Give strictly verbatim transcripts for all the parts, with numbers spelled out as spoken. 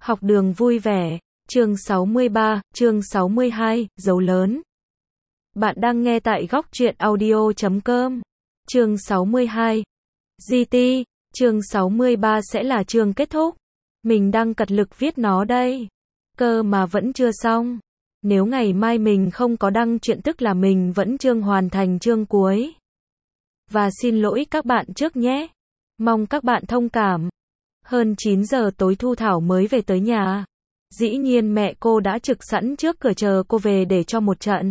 Học đường vui vẻ, chương sáu mươi ba, chương sáu mươi hai, dấu lớn. Bạn đang nghe tại góc truyện audio chấm com. Chương sáu mươi hai. giê tê, chương sáu mươi ba sẽ là chương kết thúc. Mình đang cật lực viết nó đây. Cơ mà vẫn chưa xong. Nếu ngày mai mình không có đăng truyện tức là mình vẫn chưa hoàn thành chương cuối. Và xin lỗi các bạn trước nhé. Mong các bạn thông cảm. Hơn chín giờ tối Thu Thảo mới về tới nhà. Dĩ nhiên mẹ cô đã trực sẵn trước cửa chờ cô về để cho một trận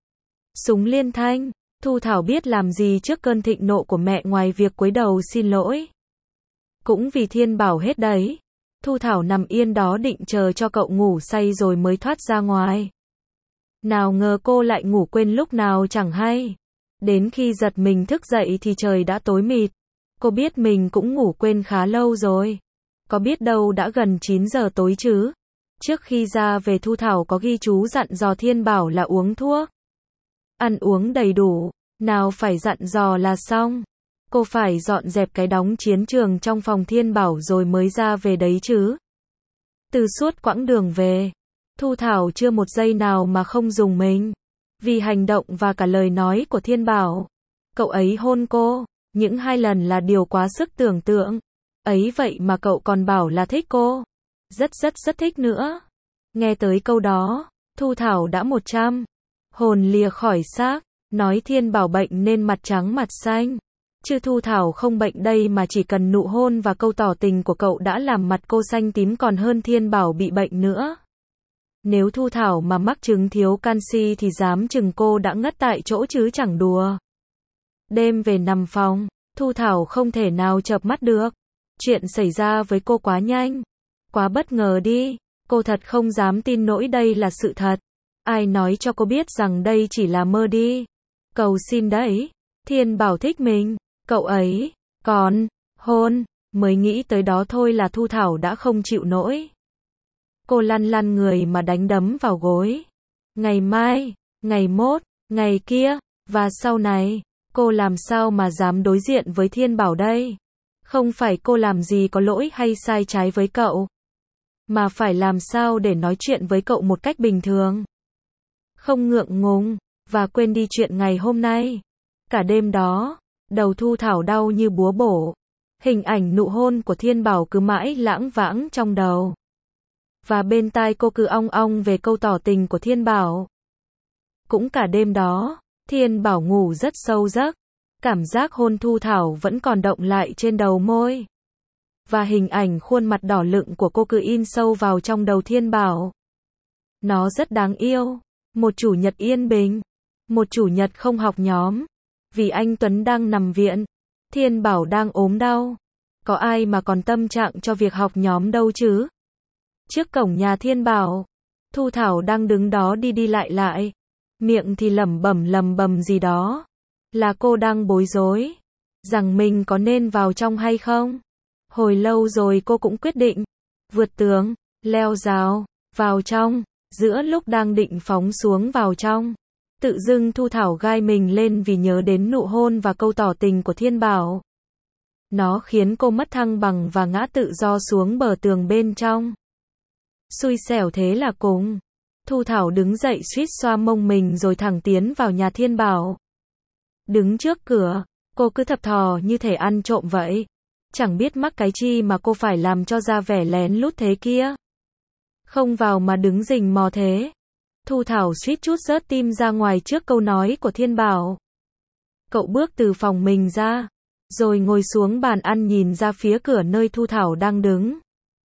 súng liên thanh. Thu Thảo biết làm gì trước cơn thịnh nộ của mẹ ngoài việc cúi đầu xin lỗi. Cũng vì Thiên Bảo hết đấy. Thu Thảo nằm yên đó định chờ cho cậu ngủ say rồi mới thoát ra ngoài. Nào ngờ cô lại ngủ quên lúc nào chẳng hay. Đến khi giật mình thức dậy thì trời đã tối mịt. Cô biết mình cũng ngủ quên khá lâu rồi. Có biết đâu đã gần chín giờ tối chứ. Trước khi ra về Thu Thảo có ghi chú dặn dò Thiên Bảo là uống thuốc, ăn uống đầy đủ. Nào phải dặn dò là xong. Cô phải dọn dẹp cái đống chiến trường trong phòng Thiên Bảo rồi mới ra về đấy chứ. Từ suốt quãng đường về, Thu Thảo chưa một giây nào mà không dùng mình. Vì hành động và cả lời nói của Thiên Bảo. Cậu ấy hôn cô, những hai lần là điều quá sức tưởng tượng. Ấy vậy mà cậu còn bảo là thích cô. Rất rất rất thích nữa. Nghe tới câu đó, Thu Thảo đã một trăm. Hồn lìa khỏi xác. Nói Thiên Bảo bệnh nên mặt trắng mặt xanh. Chứ Thu Thảo không bệnh đây mà chỉ cần nụ hôn và câu tỏ tình của cậu đã làm mặt cô xanh tím còn hơn Thiên Bảo bị bệnh nữa. Nếu Thu Thảo mà mắc chứng thiếu canxi thì dám chừng cô đã ngất tại chỗ chứ chẳng đùa. Đêm về nằm phòng, Thu Thảo không thể nào chợp mắt được. Chuyện xảy ra với cô quá nhanh, quá bất ngờ đi. Cô thật không dám tin nỗi đây là sự thật. Ai nói cho cô biết rằng đây chỉ là mơ đi. Cầu xin đấy. Thiên Bảo thích mình. Cậu ấy còn hôn. Mới nghĩ tới đó thôi là Thu Thảo đã không chịu nổi. Cô lăn lăn người mà đánh đấm vào gối. Ngày mai, ngày mốt, ngày kia, và sau này, cô làm sao mà dám đối diện với Thiên Bảo đây? Không phải cô làm gì có lỗi hay sai trái với cậu, mà phải làm sao để nói chuyện với cậu một cách bình thường. Không ngượng ngùng, và quên đi chuyện ngày hôm nay. Cả đêm đó, đầu Thu Thảo đau như búa bổ. Hình ảnh nụ hôn của Thiên Bảo cứ mãi lãng vãng trong đầu. Và bên tai cô cứ ong ong về câu tỏ tình của Thiên Bảo. Cũng cả đêm đó, Thiên Bảo ngủ rất sâu giấc. Cảm giác hôn Thu Thảo vẫn còn động lại trên đầu môi. Và hình ảnh khuôn mặt đỏ lựng của cô cứ in sâu vào trong đầu Thiên Bảo. Nó rất đáng yêu. Một chủ nhật yên bình. Một chủ nhật không học nhóm. Vì anh Tuấn đang nằm viện. Thiên Bảo đang ốm đau. Có ai mà còn tâm trạng cho việc học nhóm đâu chứ. Trước cổng nhà Thiên Bảo, Thu Thảo đang đứng đó đi đi lại lại. Miệng thì lẩm bẩm lầm bầm gì đó. Là cô đang bối rối. Rằng mình có nên vào trong hay không. Hồi lâu rồi cô cũng quyết định. Vượt tường, leo rào, vào trong. Giữa lúc đang định phóng xuống vào trong. Tự dưng Thu Thảo gai mình lên vì nhớ đến nụ hôn và câu tỏ tình của Thiên Bảo. Nó khiến cô mất thăng bằng và ngã tự do xuống bờ tường bên trong. Xui xẻo thế là cùng. Thu Thảo đứng dậy suýt xoa mông mình rồi thẳng tiến vào nhà Thiên Bảo. Đứng trước cửa, cô cứ thập thò như thể ăn trộm vậy. Chẳng biết mắc cái chi mà cô phải làm cho ra vẻ lén lút thế kia. Không vào mà đứng rình mò thế. Thu Thảo suýt chút rớt tim ra ngoài trước câu nói của Thiên Bảo. Cậu bước từ phòng mình ra, rồi ngồi xuống bàn ăn nhìn ra phía cửa nơi Thu Thảo đang đứng.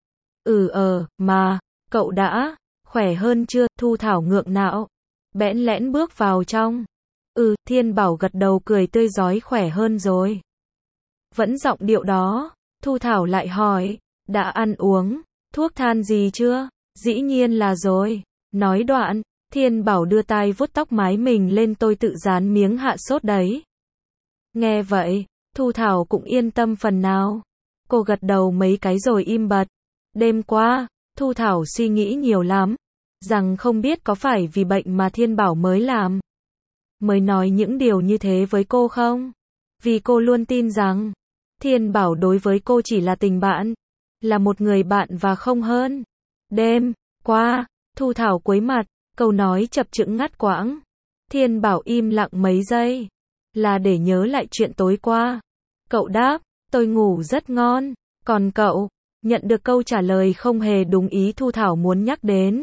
Ừ ờ, mà, cậu đã khỏe hơn chưa? Thu Thảo ngượng nạo, bẽn lẽn bước vào trong. Ừ, Thiên Bảo gật đầu cười tươi rói, khỏe hơn rồi. Vẫn giọng điệu đó, Thu Thảo lại hỏi, đã ăn uống thuốc than gì chưa? Dĩ nhiên là rồi. Nói đoạn, Thiên Bảo đưa tay vuốt tóc mái mình lên, tôi tự dán miếng hạ sốt đấy. Nghe vậy, Thu Thảo cũng yên tâm phần nào. Cô gật đầu mấy cái rồi im bặt. Đêm qua, Thu Thảo suy nghĩ nhiều lắm. Rằng không biết có phải vì bệnh mà Thiên Bảo mới làm. Mới nói những điều như thế với cô không? Vì cô luôn tin rằng Thiên Bảo đối với cô chỉ là tình bạn. Là một người bạn và không hơn. Đêm qua, Thu Thảo cúi mặt, câu nói chập chững ngắt quãng. Thiên Bảo im lặng mấy giây. Là để nhớ lại chuyện tối qua. Cậu đáp, tôi ngủ rất ngon. Còn cậu? Nhận được câu trả lời không hề đúng ý Thu Thảo muốn nhắc đến.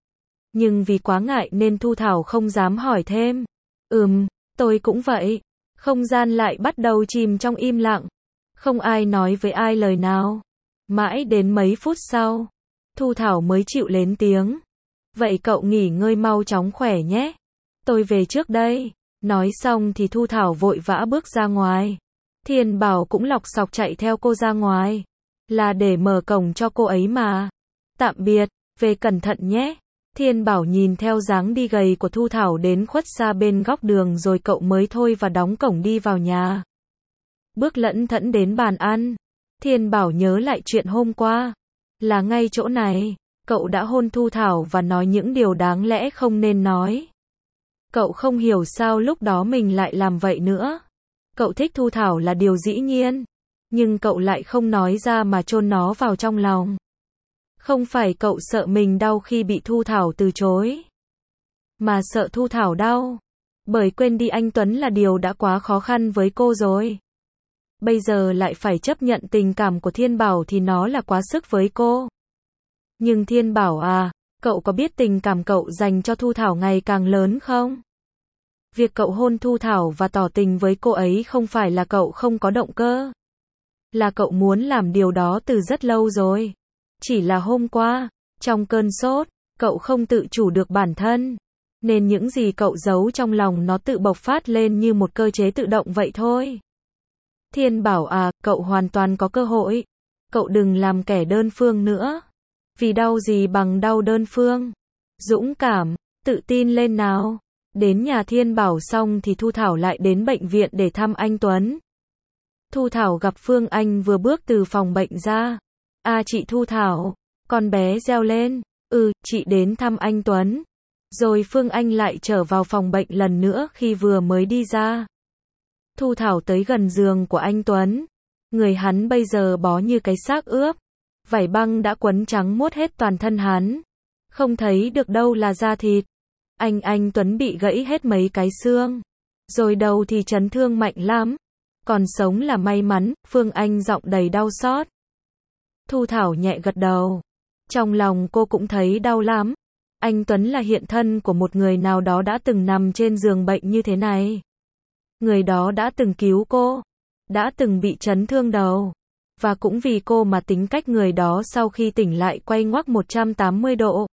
Nhưng vì quá ngại nên Thu Thảo không dám hỏi thêm. Ừm, tôi cũng vậy. Không gian lại bắt đầu chìm trong im lặng. Không ai nói với ai lời nào. Mãi đến mấy phút sau, Thu Thảo mới chịu lên tiếng. Vậy cậu nghỉ ngơi mau chóng khỏe nhé. Tôi về trước đây. Nói xong thì Thu Thảo vội vã bước ra ngoài. Thiên Bảo cũng lọc sọc chạy theo cô ra ngoài. Là để mở cổng cho cô ấy mà. Tạm biệt, về cẩn thận nhé. Thiên Bảo nhìn theo dáng đi gầy của Thu Thảo đến khuất xa bên góc đường rồi cậu mới thôi và đóng cổng đi vào nhà. Bước lẫn thẫn đến bàn ăn. Thiên Bảo nhớ lại chuyện hôm qua. Là ngay chỗ này, cậu đã hôn Thu Thảo và nói những điều đáng lẽ không nên nói. Cậu không hiểu sao lúc đó mình lại làm vậy nữa. Cậu thích Thu Thảo là điều dĩ nhiên. Nhưng cậu lại không nói ra mà chôn nó vào trong lòng. Không phải cậu sợ mình đau khi bị Thu Thảo từ chối. Mà sợ Thu Thảo đau. Bởi quên đi anh Tuấn là điều đã quá khó khăn với cô rồi. Bây giờ lại phải chấp nhận tình cảm của Thiên Bảo thì nó là quá sức với cô. Nhưng Thiên Bảo à, cậu có biết tình cảm cậu dành cho Thu Thảo ngày càng lớn không? Việc cậu hôn Thu Thảo và tỏ tình với cô ấy không phải là cậu không có động cơ. Là cậu muốn làm điều đó từ rất lâu rồi. Chỉ là hôm qua, trong cơn sốt, cậu không tự chủ được bản thân. Nên những gì cậu giấu trong lòng nó tự bộc phát lên như một cơ chế tự động vậy thôi. Thiên Bảo à, cậu hoàn toàn có cơ hội. Cậu đừng làm kẻ đơn phương nữa. Vì đau gì bằng đau đơn phương. Dũng cảm, tự tin lên nào. Đến nhà Thiên Bảo xong thì Thu Thảo lại đến bệnh viện để thăm anh Tuấn. Thu Thảo gặp Phương Anh vừa bước từ phòng bệnh ra. À chị Thu Thảo, con bé reo lên. Ừ, chị đến thăm anh Tuấn. Rồi Phương Anh lại trở vào phòng bệnh lần nữa khi vừa mới đi ra. Thu Thảo tới gần giường của anh Tuấn. Người hắn bây giờ bó như cái xác ướp. Vải băng đã quấn trắng muốt hết toàn thân hắn. Không thấy được đâu là da thịt. Anh anh Tuấn bị gãy hết mấy cái xương. Rồi đầu thì chấn thương mạnh lắm. Còn sống là may mắn, Phương Anh giọng đầy đau xót. Thu Thảo nhẹ gật đầu. Trong lòng cô cũng thấy đau lắm. Anh Tuấn là hiện thân của một người nào đó đã từng nằm trên giường bệnh như thế này. Người đó đã từng cứu cô. Đã từng bị chấn thương đầu. Và cũng vì cô mà tính cách người đó sau khi tỉnh lại quay ngoắc một trăm tám mươi độ.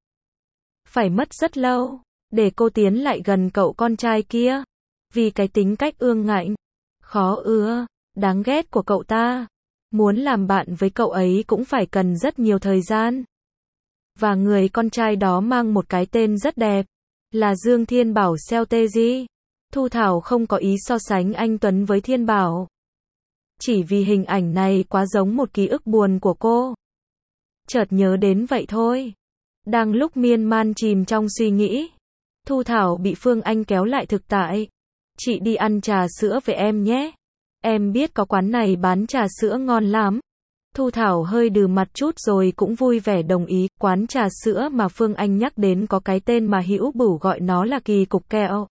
Phải mất rất lâu để cô tiến lại gần cậu con trai kia. Vì cái tính cách ương ngạnh, khó ưa, đáng ghét của cậu ta. Muốn làm bạn với cậu ấy cũng phải cần rất nhiều thời gian. Và người con trai đó mang một cái tên rất đẹp. Là Dương Thiên Bảo Seo Tê Di. Thu Thảo không có ý so sánh anh Tuấn với Thiên Bảo. Chỉ vì hình ảnh này quá giống một ký ức buồn của cô. Chợt nhớ đến vậy thôi. Đang lúc miên man chìm trong suy nghĩ, Thu Thảo bị Phương Anh kéo lại thực tại. Chị đi ăn trà sữa với em nhé. Em biết có quán này bán trà sữa ngon lắm. Thu Thảo hơi đừ mặt chút rồi cũng vui vẻ đồng ý. Quán trà sữa mà Phương Anh nhắc đến có cái tên mà Hữu Bửu gọi nó là Kỳ Cục Kẹo.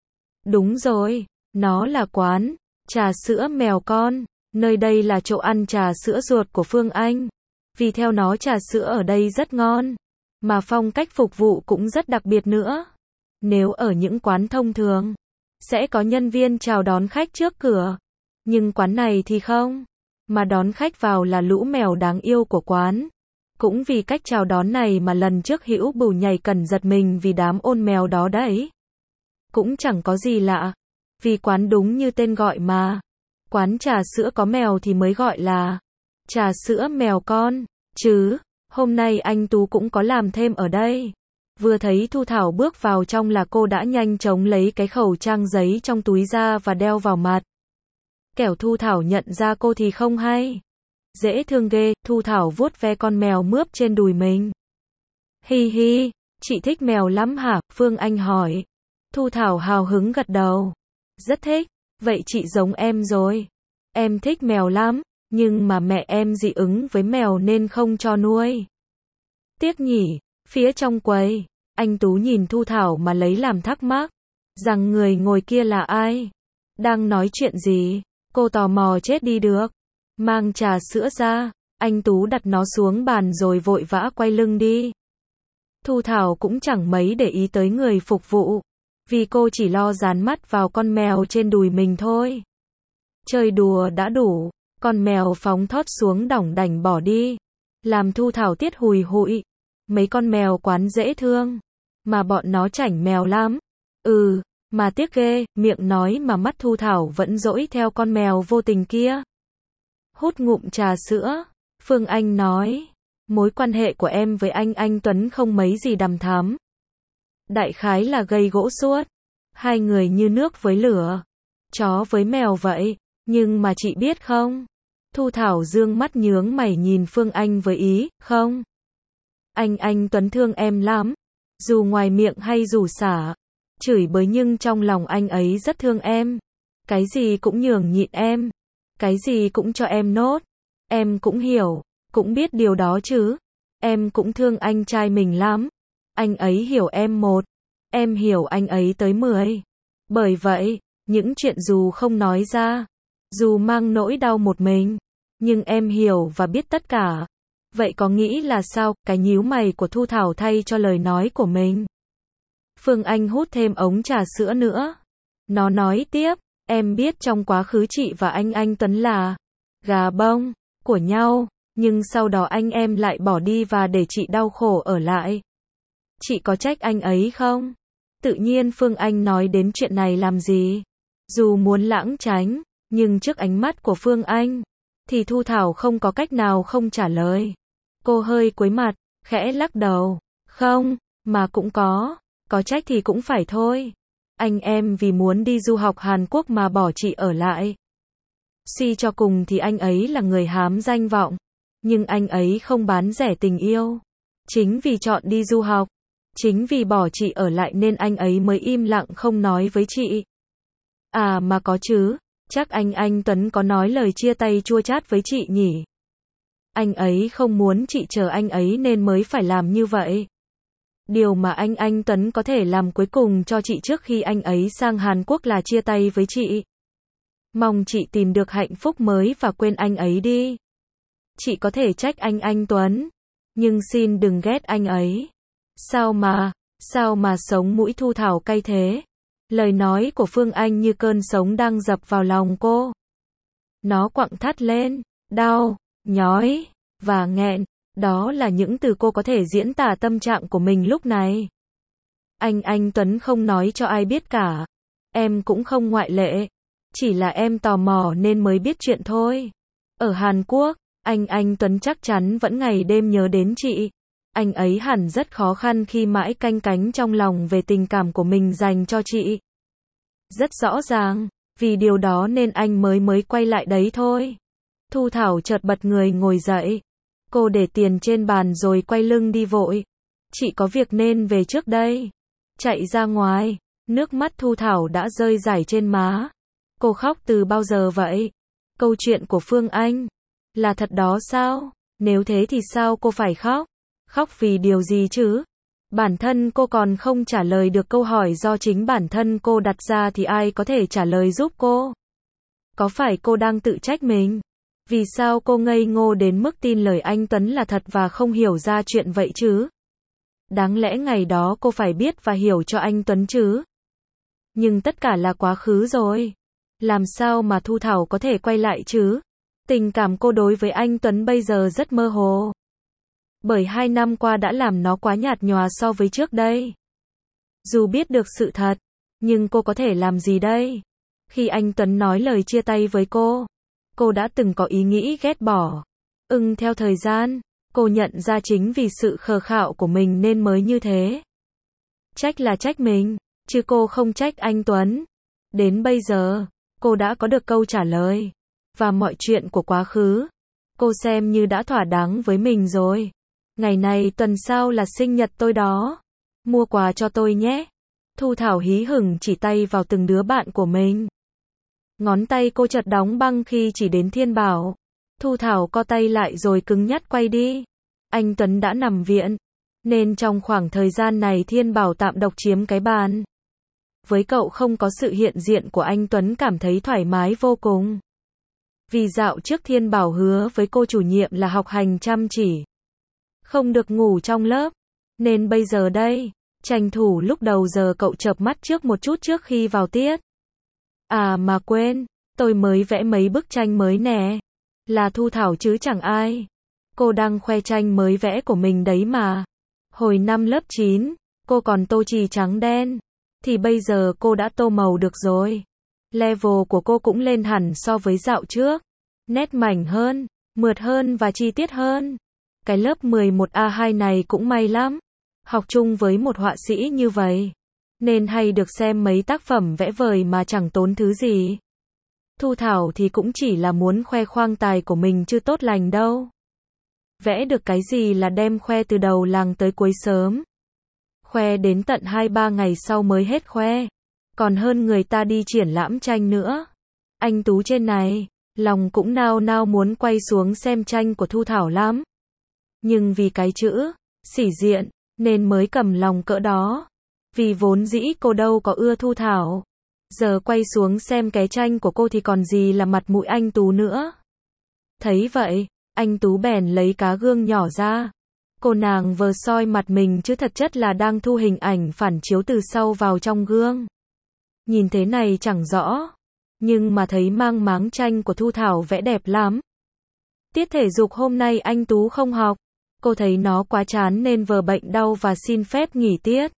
Đúng rồi, nó là quán trà sữa mèo con. Nơi đây là chỗ ăn trà sữa ruột của Phương Anh. Vì theo nó trà sữa ở đây rất ngon. Mà phong cách phục vụ cũng rất đặc biệt nữa. Nếu ở những quán thông thường, sẽ có nhân viên chào đón khách trước cửa. Nhưng quán này thì không. Mà đón khách vào là lũ mèo đáng yêu của quán. Cũng vì cách chào đón này mà lần trước Hữu Bửu nhảy cần giật mình vì đám ôn mèo đó đấy. Cũng chẳng có gì lạ. Vì quán đúng như tên gọi mà. Quán trà sữa có mèo thì mới gọi là trà sữa mèo con. Chứ, hôm nay anh Tú cũng có làm thêm ở đây. Vừa thấy Thu Thảo bước vào trong là cô đã nhanh chóng lấy cái khẩu trang giấy trong túi ra và đeo vào mặt. Kẻo Thu Thảo nhận ra cô thì không hay. Dễ thương ghê, Thu Thảo vuốt ve con mèo mướp trên đùi mình. Hi hi, chị thích mèo lắm hả? Phương Anh hỏi. Thu Thảo hào hứng gật đầu. Rất thích, vậy chị giống em rồi. Em thích mèo lắm, nhưng mà mẹ em dị ứng với mèo nên không cho nuôi. Tiếc nhỉ, phía trong quầy, anh Tú nhìn Thu Thảo mà lấy làm thắc mắc, rằng người ngồi kia là ai? Đang nói chuyện gì? Cô tò mò chết đi được. Mang trà sữa ra, anh Tú đặt nó xuống bàn rồi vội vã quay lưng đi. Thu Thảo cũng chẳng mấy để ý tới người phục vụ, vì cô chỉ lo dán mắt vào con mèo trên đùi mình thôi. Chơi đùa đã đủ, con mèo phóng thót xuống đỏng đảnh bỏ đi, làm Thu Thảo tiết hùi hụi. Mấy con mèo quán dễ thương, mà bọn nó chảnh mèo lắm. Ừ, mà tiếc ghê, miệng nói mà mắt Thu Thảo vẫn dỗi theo con mèo vô tình kia. Hút ngụm trà sữa, Phương Anh nói, mối quan hệ của em với anh anh Tuấn không mấy gì đằm thắm. Đại khái là gây gỗ suốt, hai người như nước với lửa, chó với mèo vậy, nhưng mà chị biết không? Thu Thảo dương mắt nhướng mày nhìn Phương Anh với ý, không? Anh anh Tuấn thương em lắm, dù ngoài miệng hay dù xả, chửi bới nhưng trong lòng anh ấy rất thương em. Cái gì cũng nhường nhịn em, cái gì cũng cho em nốt. Em cũng hiểu, cũng biết điều đó chứ. Em cũng thương anh trai mình lắm. Anh ấy hiểu em một, em hiểu anh ấy tới mười. Bởi vậy, những chuyện dù không nói ra, dù mang nỗi đau một mình, nhưng em hiểu và biết tất cả. Vậy có nghĩ là sao? Cái nhíu mày của Thu Thảo thay cho lời nói của mình. Phương Anh hút thêm ống trà sữa nữa. Nó nói tiếp, em biết trong quá khứ chị và anh anh Tuấn là gà bông của nhau, nhưng sau đó anh em lại bỏ đi và để chị đau khổ ở lại. Chị có trách anh ấy không? Tự nhiên Phương Anh nói đến chuyện này làm gì? Dù muốn lãng tránh, nhưng trước ánh mắt của Phương Anh, thì Thu Thảo không có cách nào không trả lời. Cô hơi cúi mặt, khẽ lắc đầu. Không, mà cũng có. Có trách thì cũng phải thôi. Anh em vì muốn đi du học Hàn Quốc mà bỏ chị ở lại. Suy cho cùng thì anh ấy là người hám danh vọng. Nhưng anh ấy không bán rẻ tình yêu. Chính vì chọn đi du học, chính vì bỏ chị ở lại nên anh ấy mới im lặng không nói với chị. À mà có chứ, chắc anh anh Tuấn có nói lời chia tay chua chát với chị nhỉ? Anh ấy không muốn chị chờ anh ấy nên mới phải làm như vậy. Điều mà anh anh Tuấn có thể làm cuối cùng cho chị trước khi anh ấy sang Hàn Quốc là chia tay với chị. Mong chị tìm được hạnh phúc mới và quên anh ấy đi. Chị có thể trách anh anh Tuấn, nhưng xin đừng ghét anh ấy. Sao mà, sao mà sống mũi Thu Thảo cay thế? Lời nói của Phương Anh như cơn sóng đang dập vào lòng cô. Nó quặn thắt lên, đau, nhói, và nghẹn. Đó là những từ cô có thể diễn tả tâm trạng của mình lúc này. Anh anh Tuấn không nói cho ai biết cả. Em cũng không ngoại lệ. Chỉ là em tò mò nên mới biết chuyện thôi. Ở Hàn Quốc, anh anh Tuấn chắc chắn vẫn ngày đêm nhớ đến chị. Anh ấy hẳn rất khó khăn khi mãi canh cánh trong lòng về tình cảm của mình dành cho chị. Rất rõ ràng, vì điều đó nên anh mới mới quay lại đấy thôi. Thu Thảo chợt bật người ngồi dậy. Cô để tiền trên bàn rồi quay lưng đi vội. Chị có việc nên về trước đây. Chạy ra ngoài, nước mắt Thu Thảo đã rơi rải trên má. Cô khóc từ bao giờ vậy? Câu chuyện của Phương Anh là thật đó sao? Nếu thế thì sao cô phải khóc? Khóc vì điều gì chứ? Bản thân cô còn không trả lời được câu hỏi do chính bản thân cô đặt ra thì ai có thể trả lời giúp cô? Có phải cô đang tự trách mình? Vì sao cô ngây ngô đến mức tin lời anh Tuấn là thật và không hiểu ra chuyện vậy chứ? Đáng lẽ ngày đó cô phải biết và hiểu cho anh Tuấn chứ? Nhưng tất cả là quá khứ rồi. Làm sao mà Thu Thảo có thể quay lại chứ? Tình cảm cô đối với anh Tuấn bây giờ rất mơ hồ. Bởi hai năm qua đã làm nó quá nhạt nhòa so với trước đây. Dù biết được sự thật, nhưng cô có thể làm gì đây? Khi anh Tuấn nói lời chia tay với cô, cô đã từng có ý nghĩ ghét bỏ. Ưng theo thời gian, cô nhận ra chính vì sự khờ khạo của mình nên mới như thế. Trách là trách mình, chứ cô không trách anh Tuấn. Đến bây giờ, cô đã có được câu trả lời. Và mọi chuyện của quá khứ, cô xem như đã thỏa đáng với mình rồi. Ngày này tuần sau là sinh nhật tôi đó. Mua quà cho tôi nhé. Thu Thảo hí hửng chỉ tay vào từng đứa bạn của mình. Ngón tay cô chợt đóng băng khi chỉ đến Thiên Bảo. Thu Thảo co tay lại rồi cứng nhắc quay đi. Anh Tuấn đã nằm viện. Nên trong khoảng thời gian này Thiên Bảo tạm độc chiếm cái bàn. Với cậu không có sự hiện diện của anh Tuấn cảm thấy thoải mái vô cùng. Vì dạo trước Thiên Bảo hứa với cô chủ nhiệm là học hành chăm chỉ, không được ngủ trong lớp. Nên bây giờ đây, tranh thủ lúc đầu giờ cậu chợp mắt trước một chút trước khi vào tiết. À mà quên, tôi mới vẽ mấy bức tranh mới nè. Là Thu Thảo chứ chẳng ai. Cô đang khoe tranh mới vẽ của mình đấy mà. Hồi năm lớp chín, cô còn tô chì trắng đen. Thì bây giờ cô đã tô màu được rồi. Level của cô cũng lên hẳn so với dạo trước. Nét mảnh hơn, mượt hơn và chi tiết hơn. Cái lớp mười một A hai này cũng may lắm. Học chung với một họa sĩ như vậy. Nên hay được xem mấy tác phẩm vẽ vời mà chẳng tốn thứ gì. Thu Thảo thì cũng chỉ là muốn khoe khoang tài của mình chứ tốt lành đâu. Vẽ được cái gì là đem khoe từ đầu làng tới cuối sớm. Khoe đến tận hai ba ngày sau mới hết khoe. Còn hơn người ta đi triển lãm tranh nữa. Anh Tú trên này, lòng cũng nao nao muốn quay xuống xem tranh của Thu Thảo lắm. Nhưng vì cái chữ, sĩ diện, nên mới cầm lòng cỡ đó. Vì vốn dĩ cô đâu có ưa Thu Thảo. Giờ quay xuống xem cái tranh của cô thì còn gì là mặt mũi anh Tú nữa. Thấy vậy, anh Tú bèn lấy cá gương nhỏ ra. Cô nàng vờ soi mặt mình chứ thật chất là đang thu hình ảnh phản chiếu từ sau vào trong gương. Nhìn thế này chẳng rõ. Nhưng mà thấy mang máng tranh của Thu Thảo vẽ đẹp lắm. Tiết thể dục hôm nay anh Tú không học. Cô thấy nó quá chán nên vờ bệnh đau và xin phép nghỉ tiết.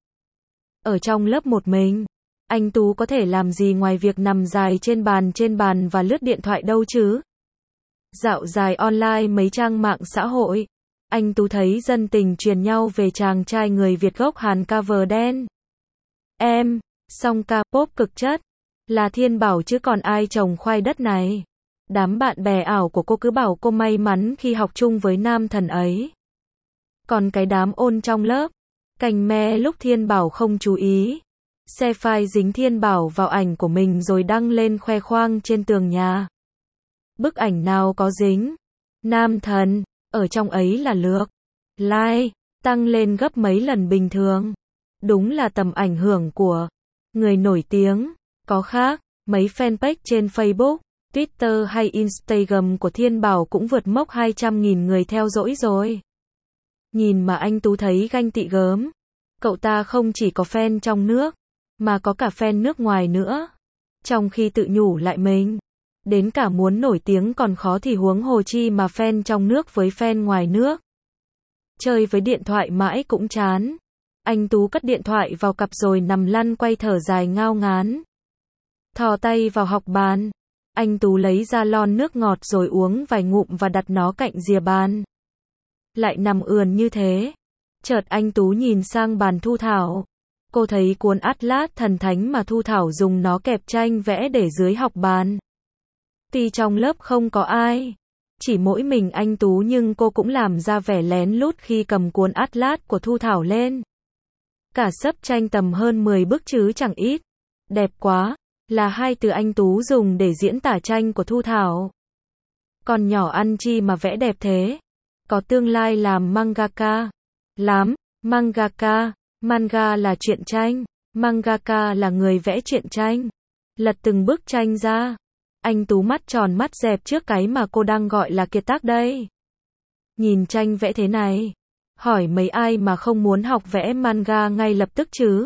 Ở trong lớp một mình, anh Tú có thể làm gì ngoài việc nằm dài trên bàn trên bàn và lướt điện thoại đâu chứ? Dạo dài online mấy trang mạng xã hội, anh Tú thấy dân tình truyền nhau về chàng trai người Việt gốc Hàn cover đen. Em, song ca pop cực chất, là Thiên Bảo chứ còn ai trồng khoai đất này. Đám bạn bè ảo của cô cứ bảo cô may mắn khi học chung với nam thần ấy. Còn cái đám ôn trong lớp, cành me lúc Thiên Bảo không chú ý. Xe phai dính Thiên Bảo vào ảnh của mình rồi đăng lên khoe khoang trên tường nhà. Bức ảnh nào có dính nam thần, ở trong ấy là lượt like, tăng lên gấp mấy lần bình thường. Đúng là tầm ảnh hưởng của người nổi tiếng. Có khác, mấy fanpage trên Facebook, Twitter hay Instagram của Thiên Bảo cũng vượt mốc hai trăm nghìn người theo dõi rồi. Nhìn mà anh Tú thấy ganh tị gớm. Cậu ta không chỉ có fan trong nước, mà có cả fan nước ngoài nữa. Trong khi tự nhủ lại mình, đến cả muốn nổi tiếng còn khó thì huống hồ chi mà fan trong nước với fan ngoài nước. Chơi với điện thoại mãi cũng chán. Anh Tú cất điện thoại vào cặp rồi nằm lăn quay thở dài ngao ngán. Thò tay vào học bàn. Anh Tú lấy ra lon nước ngọt rồi uống vài ngụm và đặt nó cạnh rìa bàn. Lại nằm ườn như thế. Chợt anh Tú nhìn sang bàn Thu Thảo. Cô thấy cuốn Atlas thần thánh mà Thu Thảo dùng nó kẹp tranh vẽ để dưới học bàn. Tuy trong lớp không có ai, chỉ mỗi mình anh Tú nhưng cô cũng làm ra vẻ lén lút khi cầm cuốn Atlas của Thu Thảo lên. Cả xấp tranh tầm hơn mười bức chứ chẳng ít. Đẹp quá, là hai từ anh Tú dùng để diễn tả tranh của Thu Thảo. Con nhỏ ăn chi mà vẽ đẹp thế. Có tương lai làm mangaka. Lắm, mangaka, manga là truyện tranh, mangaka là người vẽ truyện tranh. Lật từng bức tranh ra. Anh Tú mắt tròn mắt dẹp trước cái mà cô đang gọi là kiệt tác đây. Nhìn tranh vẽ thế này, hỏi mấy ai mà không muốn học vẽ manga ngay lập tức chứ?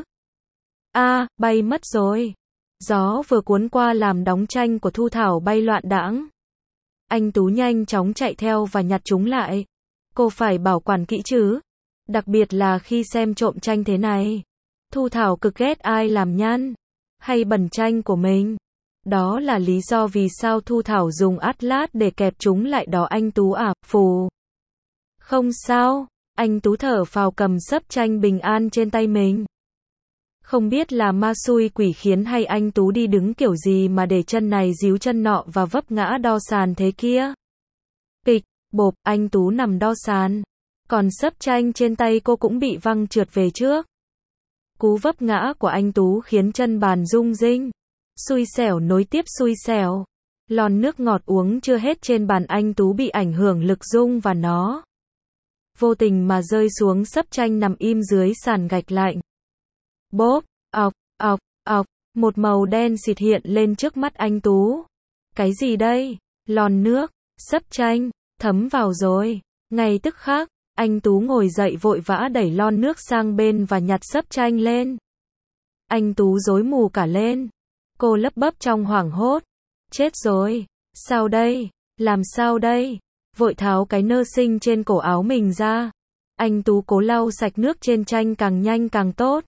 A, à, bay mất rồi. Gió vừa cuốn qua làm đóng tranh của Thu Thảo bay loạn đãng. Anh Tú nhanh chóng chạy theo và nhặt chúng lại. Cô phải bảo quản kỹ chứ. Đặc biệt là khi xem trộm tranh thế này. Thu Thảo cực ghét ai làm nhăn hay bẩn tranh của mình. Đó là lý do vì sao Thu Thảo dùng Atlas để kẹp chúng lại đó anh Tú à, phù. Không sao, anh Tú thở phào cầm xấp tranh bình an trên tay mình. Không biết là ma xui quỷ khiến hay anh Tú đi đứng kiểu gì mà để chân này díu chân nọ và vấp ngã đo sàn thế kia. Kịch, bộp, anh Tú nằm đo sàn. Còn xấp tranh trên tay cô cũng bị văng trượt về trước. Cú vấp ngã của anh Tú khiến chân bàn rung rinh. Xui xẻo nối tiếp xui xẻo. Lon nước ngọt uống chưa hết trên bàn anh Tú bị ảnh hưởng lực rung và nó vô tình mà rơi xuống sấp tranh nằm im dưới sàn gạch lạnh. Bốp, ọc, ọc, ọc, một màu đen xịt hiện lên trước mắt anh Tú. Cái gì đây? Lon nước, sấp tranh, thấm vào rồi. Ngay tức khắc, anh Tú ngồi dậy vội vã đẩy lon nước sang bên và nhặt sấp tranh lên. Anh Tú rối mù cả lên. Cô lấp bấp trong hoảng hốt. Chết rồi, sao đây? Làm sao đây? Vội tháo cái nơ sinh trên cổ áo mình ra. Anh Tú cố lau sạch nước trên tranh càng nhanh càng tốt.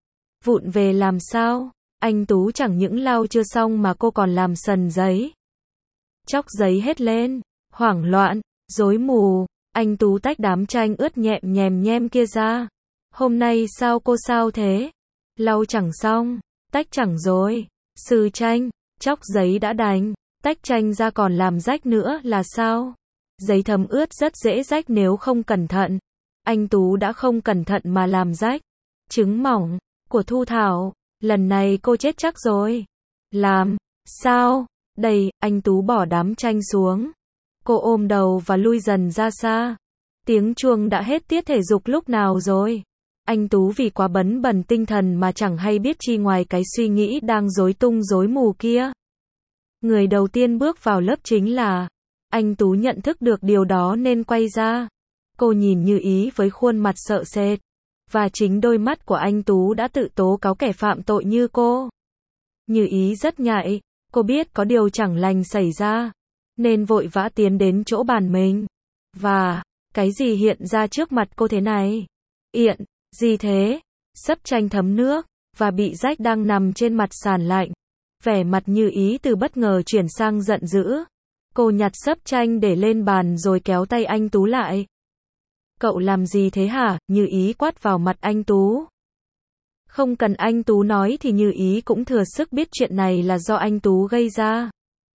Vụn về làm sao? Anh Tú chẳng những lau chưa xong mà cô còn làm sần giấy. Chóc giấy hết lên. Hoảng loạn, rối mù. Anh Tú tách đám tranh ướt nhẹm nhèm nhem kia ra. Hôm nay sao cô sao thế? Lau chẳng xong, tách chẳng rồi. Sư tranh, chóc giấy đã đành, tách tranh ra còn làm rách nữa là sao? Giấy thấm ướt rất dễ rách nếu không cẩn thận. Anh Tú đã không cẩn thận mà làm rách. Trứng mỏng của Thu Thảo, lần này cô chết chắc rồi. Làm sao? Đây, anh Tú bỏ đám tranh xuống. Cô ôm đầu và lui dần ra xa. Tiếng chuông đã hết tiết thể dục lúc nào rồi? Anh Tú vì quá bấn bần tinh thần mà chẳng hay biết chi ngoài cái suy nghĩ đang rối tung rối mù kia. Người đầu tiên bước vào lớp chính là anh Tú. Nhận thức được điều đó nên quay ra. Cô nhìn Như Ý với khuôn mặt sợ sệt. Và chính đôi mắt của anh Tú đã tự tố cáo kẻ phạm tội như cô. Như Ý rất nhạy. Cô biết có điều chẳng lành xảy ra. Nên vội vã tiến đến chỗ bàn mình. Và, cái gì hiện ra trước mặt cô thế này? Iện, gì thế? Sấp tranh thấm nước, và bị rách đang nằm trên mặt sàn lạnh. Vẻ mặt Như Ý từ bất ngờ chuyển sang giận dữ. Cô nhặt sấp tranh để lên bàn rồi kéo tay anh Tú lại. Cậu làm gì thế hả? Như Ý quát vào mặt anh Tú. Không cần anh Tú nói thì Như Ý cũng thừa sức biết chuyện này là do anh Tú gây ra.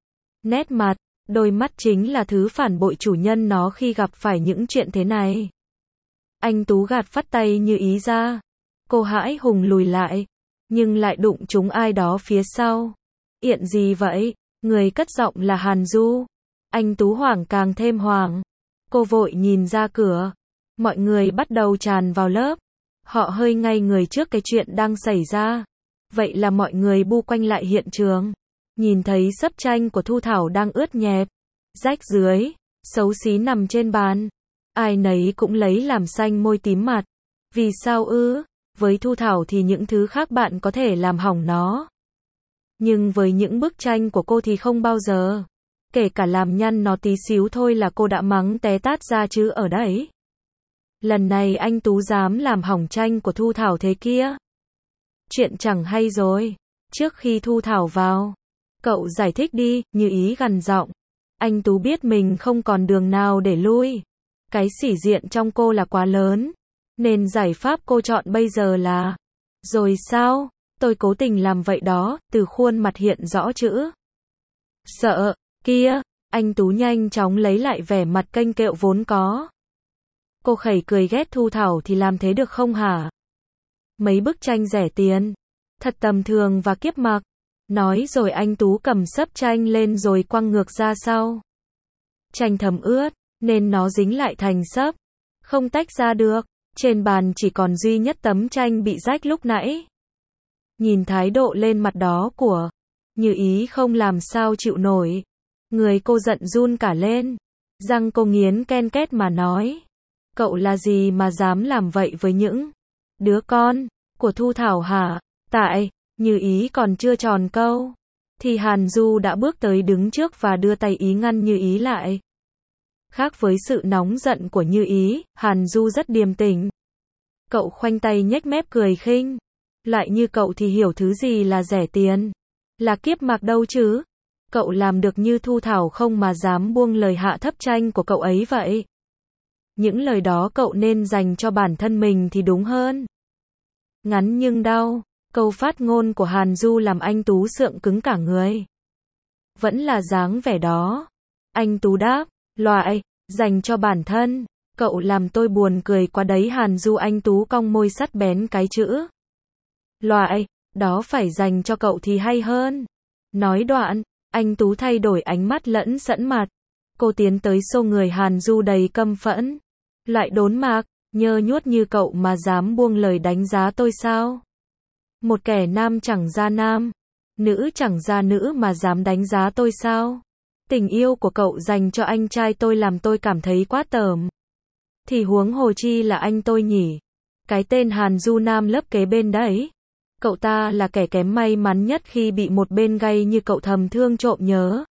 Nét mặt, đôi mắt chính là thứ phản bội chủ nhân nó khi gặp phải những chuyện thế này. Anh Tú gạt phắt tay Như Ý ra. Cô hãi hùng lùi lại, nhưng lại đụng trúng ai đó phía sau. Iện gì vậy? Người cất giọng là Hàn Du. Anh Tú hoảng càng thêm hoảng. Cô vội nhìn ra cửa. Mọi người bắt đầu tràn vào lớp. Họ hơi ngây người trước cái chuyện đang xảy ra. Vậy là mọi người bu quanh lại hiện trường. Nhìn thấy sấp tranh của Thu Thảo đang ướt nhẹp, rách rưới, xấu xí nằm trên bàn. Ai nấy cũng lấy làm xanh môi tím mặt. Vì sao ư? Với Thu Thảo thì những thứ khác bạn có thể làm hỏng nó. Nhưng với những bức tranh của cô thì không bao giờ. Kể cả làm nhăn nó tí xíu thôi là cô đã mắng té tát ra chứ ở đấy. Lần này anh Tú dám làm hỏng tranh của Thu Thảo thế kia. Chuyện chẳng hay rồi. Trước khi Thu Thảo vào, cậu giải thích đi, Như Ý gằn giọng. Anh Tú biết mình không còn đường nào để lui. Cái sĩ diện trong cô là quá lớn. Nên giải pháp cô chọn bây giờ là... Rồi sao? Tôi cố tình làm vậy đó, từ khuôn mặt hiện rõ chữ. Sợ, kia, anh Tú nhanh chóng lấy lại vẻ mặt kênh kẹo vốn có. Cô khẩy cười ghét Thu Thảo thì làm thế được không hả? Mấy bức tranh rẻ tiền, thật tầm thường và kiếp mặc. Nói rồi anh Tú cầm sấp tranh lên rồi quăng ngược ra sau. Tranh thấm ướt, nên nó dính lại thành sấp. Không tách ra được. Trên bàn chỉ còn duy nhất tấm tranh bị rách lúc nãy. Nhìn thái độ lên mặt đó của Như Ý không làm sao chịu nổi. Người cô giận run cả lên. Răng cô nghiến ken két mà nói. Cậu là gì mà dám làm vậy với những đứa con của Thu Thảo hả? Tại, Như Ý còn chưa tròn câu. Thì Hàn Du đã bước tới đứng trước và đưa tay ý ngăn Như Ý lại. Khác với sự nóng giận của Như Ý, Hàn Du rất điềm tĩnh. Cậu khoanh tay nhếch mép cười khinh. Lại như cậu thì hiểu thứ gì là rẻ tiền. Là kiếp mặc đâu chứ. Cậu làm được như Thu Thảo không mà dám buông lời hạ thấp tranh của cậu ấy vậy. Những lời đó cậu nên dành cho bản thân mình thì đúng hơn. Ngắn nhưng đau. Câu phát ngôn của Hàn Du làm anh Tú sượng cứng cả người. Vẫn là dáng vẻ đó. Anh Tú đáp. Loại, dành cho bản thân. Cậu làm tôi buồn cười quá đấy. Hàn Du. Anh Tú cong môi sắt bén cái chữ loại, đó phải dành cho cậu thì hay hơn. Nói đoạn, anh Tú thay đổi ánh mắt lẫn sẫn mặt. Cô tiến tới xô người Hàn Du đầy căm phẫn. Loại đốn mạc, nhơ nhuốt như cậu mà dám buông lời đánh giá tôi sao? Một kẻ nam chẳng ra nam, nữ chẳng ra nữ mà dám đánh giá tôi sao? Tình yêu của cậu dành cho anh trai tôi làm tôi cảm thấy quá tởm. Thì huống hồ chi là anh tôi nhỉ? Cái tên Hàn Du Nam lớp kế bên đấy. Cậu ta là kẻ kém may mắn nhất khi bị một bên gay như cậu thầm thương trộm nhớ.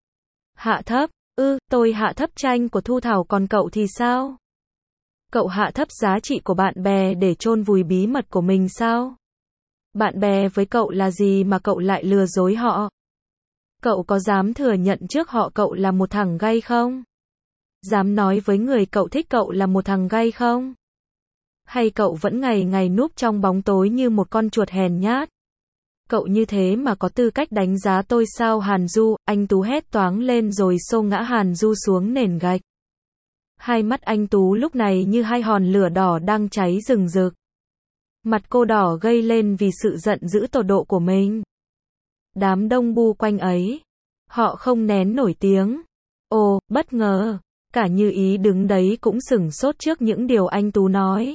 Hạ thấp, ư, ừ, tôi hạ thấp tranh của Thu Thảo còn cậu thì sao? Cậu hạ thấp giá trị của bạn bè để chôn vùi bí mật của mình sao? Bạn bè với cậu là gì mà cậu lại lừa dối họ? Cậu có dám thừa nhận trước họ cậu là một thằng gay không? Dám nói với người cậu thích cậu là một thằng gay không? Hay cậu vẫn ngày ngày núp trong bóng tối như một con chuột hèn nhát? Cậu như thế mà có tư cách đánh giá tôi sao Hàn Du? Anh Tú hét toáng lên rồi xô ngã Hàn Du xuống nền gạch. Hai mắt anh Tú lúc này như hai hòn lửa đỏ đang cháy rừng rực. Mặt cô đỏ gay lên vì sự giận dữ tột độ của mình. Đám đông bu quanh ấy, họ không nén nổi tiếng. Ồ, bất ngờ, cả Như Ý đứng đấy cũng sửng sốt trước những điều anh Tú nói.